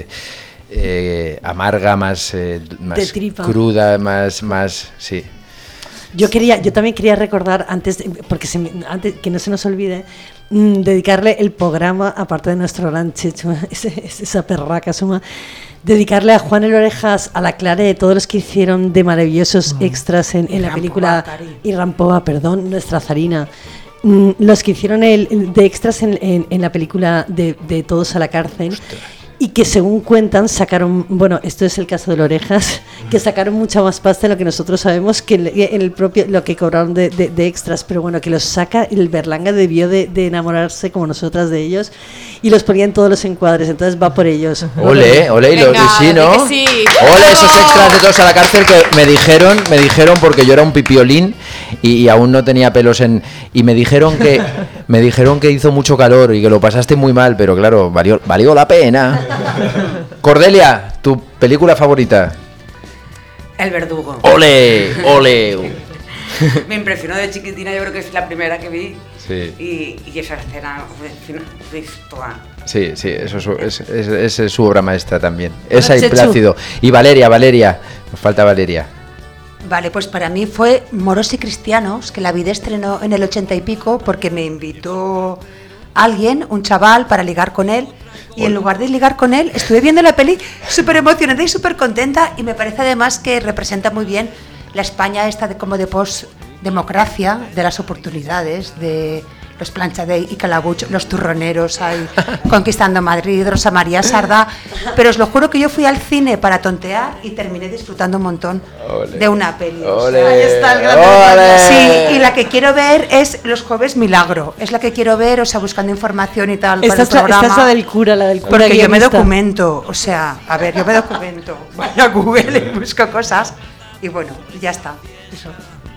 amarga, más cruda, más sí. Yo también quería recordar, antes que no se nos olvide, dedicarle el programa, aparte de nuestro gran Chechu, esa perraca suma, dedicarle a Juan el Orejas, a la Clare, todos los que hicieron de maravillosos extras en la película, y Rampoa, perdón, nuestra Zarina, los que hicieron de extras en la película de Todos a la cárcel. Y que según cuentan sacaron, bueno, esto es el caso del Orejas, que sacaron mucha más pasta de lo que nosotros sabemos que en el propio, lo que cobraron de extras, pero bueno, que los saca, el Berlanga debió de enamorarse como nosotras de ellos y los ponía en todos los encuadres, entonces va por ellos. Ole, y sí, ¿no? Sí. Ole, esos extras de Todos a la cárcel que me dijeron porque yo era un pipiolín y aún no tenía pelos y me dijeron que hizo mucho calor y que lo pasaste muy mal, pero claro, valió la pena. Cordelia, ¿tu película favorita? El verdugo. ¡Ole! Me impresionó de chiquitina, yo creo que es la primera que vi. Sí. Y esa escena toda. Sí, eso es su obra maestra también. Esa y Plácido. Y Valeria, nos falta Valeria. Vale, pues para mí fue Moros y Cristianos, que la vi de estreno en el 80 y pico, porque me invitó alguien, un chaval, para ligar con él. Y en lugar de ligar con él, estuve viendo la peli súper emocionada y súper contenta, y me parece además que representa muy bien la España esta como de post-democracia, de las oportunidades, de los Planchadey y Calabuch, los turroneros ahí conquistando Madrid, Rosa María Sardá. Pero os lo juro que yo fui al cine para tontear y terminé disfrutando un montón de una peli. Ahí está el gran. Sí, y la que quiero ver es Los Jueves Milagro. Es la que quiero ver, o sea, buscando información y tal. Esta es la del cura, Porque guionista. yo me documento, o sea, a ver, yo me documento. Voy a Google y busco cosas. Y bueno, ya está. Eso.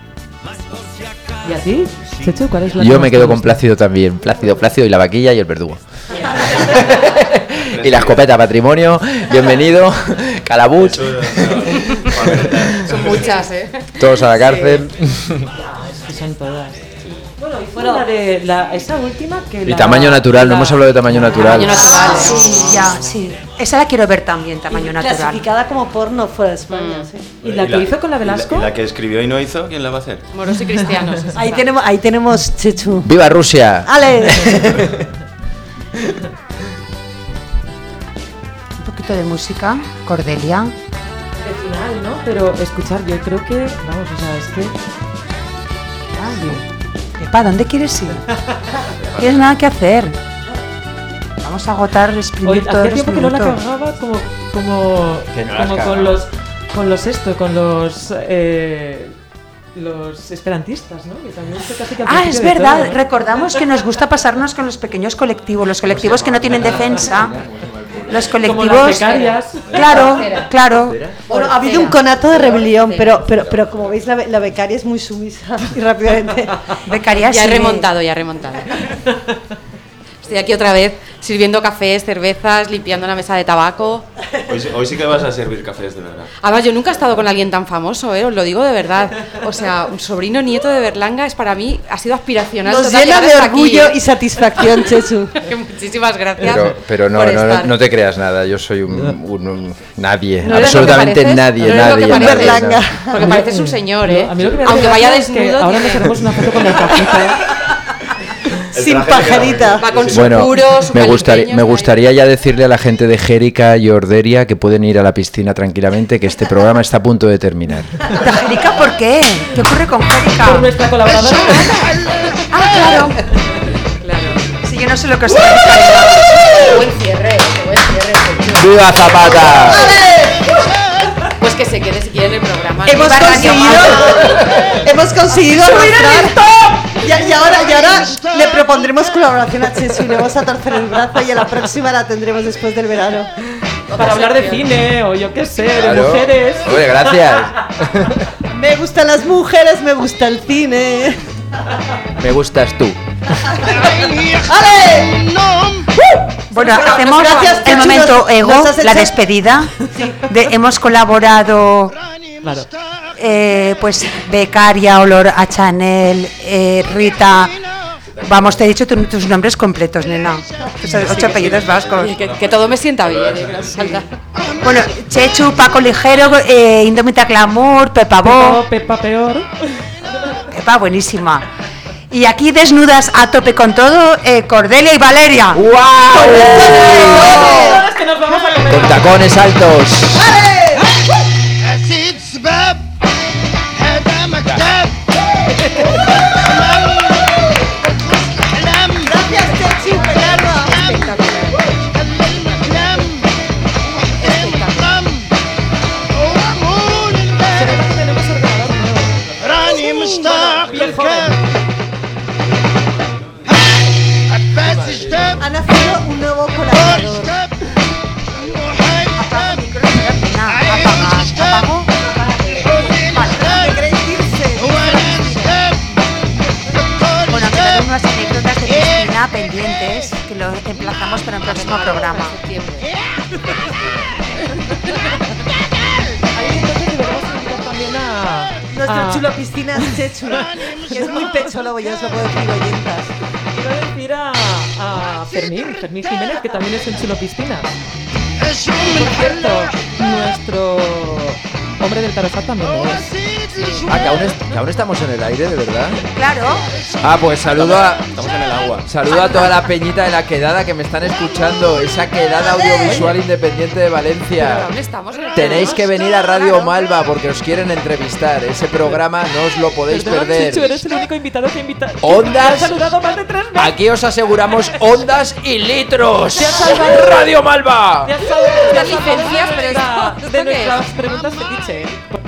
¿Y a ti, Chechu, cuál es la Yo que me más quedo te con gusta? Plácido también. Plácido y la vaquilla y el verdugo. Y la escopeta, patrimonio, bienvenido, Calabuch. Son muchas, Todos a la cárcel. Es que son todas. Bueno, y fue la de esa última que Y tamaño natural, no hemos hablado de tamaño natural. Tamaño natural, Sí. Esa la quiero ver también, tamaño natural. Clasificada como porno fuera de España, sí. ¿Y la que hizo con la Velasco? ¿Y la que escribió y no hizo? ¿Quién la va a hacer? Moros y Cristianos. Ahí tenemos Chechu. ¡Viva Rusia! ¡Ale! Un poquito de música, Cordelia. De final, ¿no? Pero escuchar, yo creo que, vamos, o sea, es que... Epa, ¿dónde quieres ir? No tienes nada que hacer. Vamos a agotar, exprimir todos hacía los tiempo que no la minutos. cagaba como Que no las con los esperantistas, ¿no? Que también fue casi que al Ah, es principio de verdad, todo, ¿no? recordamos que nos gusta pasarnos con los pequeños colectivos, los colectivos que no tienen defensa, los colectivos... Como las becarias. Claro. Bueno, ha habido un conato de rebelión, pero como veis la becaria es muy sumisa y rápidamente. Becaria Ya he sí. remontado. Estoy aquí otra vez sirviendo cafés, cervezas, limpiando la mesa de tabaco. Hoy sí que vas a servir cafés, de verdad. Además, yo nunca he estado con alguien tan famoso, os lo digo de verdad. O sea, un sobrino nieto de Berlanga es para mí, ha sido aspiracional. Nos total llena llegar de hasta orgullo aquí, y satisfacción, Chechu. Muchísimas gracias. Pero por estar. no te creas nada, yo soy un nadie, ¿No eres absolutamente lo que pareces? nadie, ¿No eres lo que nadie. pareces? nadie. Porque pareces un señor, ¿eh? A mí lo que me Aunque hace vaya gracia es que desnudo. ahora nos hacemos una foto con el café. Sin pajarita. Va con su Bueno, puro, su me gustaría ya decirle a la gente de Jérica y Orderia que pueden ir a la piscina tranquilamente, que este programa está a punto de terminar. ¿De Jérica por qué? ¿Qué ocurre con Jérica? Por nuestra colaboradora. Ah, claro. Sí, yo no sé lo que os está Qué buen cierre. ¡Viva Zapata! Pues que se quede si quiere en el programa. Hemos conseguido y ahora le propondremos colaboración a Chechu y le vamos a torcer el brazo y a la próxima la tendremos después del verano. Para hablar de cine o yo qué sé, de Claro. mujeres. Hombre, gracias. Me gustan las mujeres, me gusta el cine. Me gustas tú. ¡Ale! Bueno, hacemos gracias, el Chechu, momento ego, nos has la hecho- despedida. Hemos colaborado, Claro. pues, Becaria, Olor a Chanel, Rita. Vamos, te he dicho tus nombres completos, nena. Tus 8 apellidos vascos. Oye, que todo me sienta bien. Falta. Bueno, Chechu, Paco Ligero, Indómita Glamour, Pepa Bo. Pepa Peor. Pepa, buenísima. Y aquí desnudas a tope con todo, Cordelia y Valeria. ¡Wow! Que nos vamos a comer. Con tacones altos. Gracias, Chechu, ha nacido un nuevo colaborador. Bueno, quedaron unas anécdotas de piscina pendientes que lo emplazamos para el próximo programa. Nuestro chulo piscina es Chechu, que es muy pecho lobo, ya os lo puedo decir, oyentas. Quiero decir a Fermín Jiménez, que también es un chulo piscina. Por cierto, nuestro hombre del Tarofat también lo es. Ah, que aún estamos en el aire, ¿de verdad? Claro. Ah, pues saludo a... Estamos en el agua. Saludo a toda la peñita de la quedada que me están escuchando. Esa quedada audiovisual independiente de Valencia. ¿Dónde estamos? Tenéis que venir a Radio Malva porque os quieren entrevistar. Ese programa no os lo podéis Perdón, perder. Chichu, eres el único invitado que invita. Ondas. Te has saludado más de 3 veces. Aquí os aseguramos ondas y litros. Te has salvado. Radio Malva. Te has salvado Las licencias, pero de ¿esto qué es? nuestras preguntas fetiche.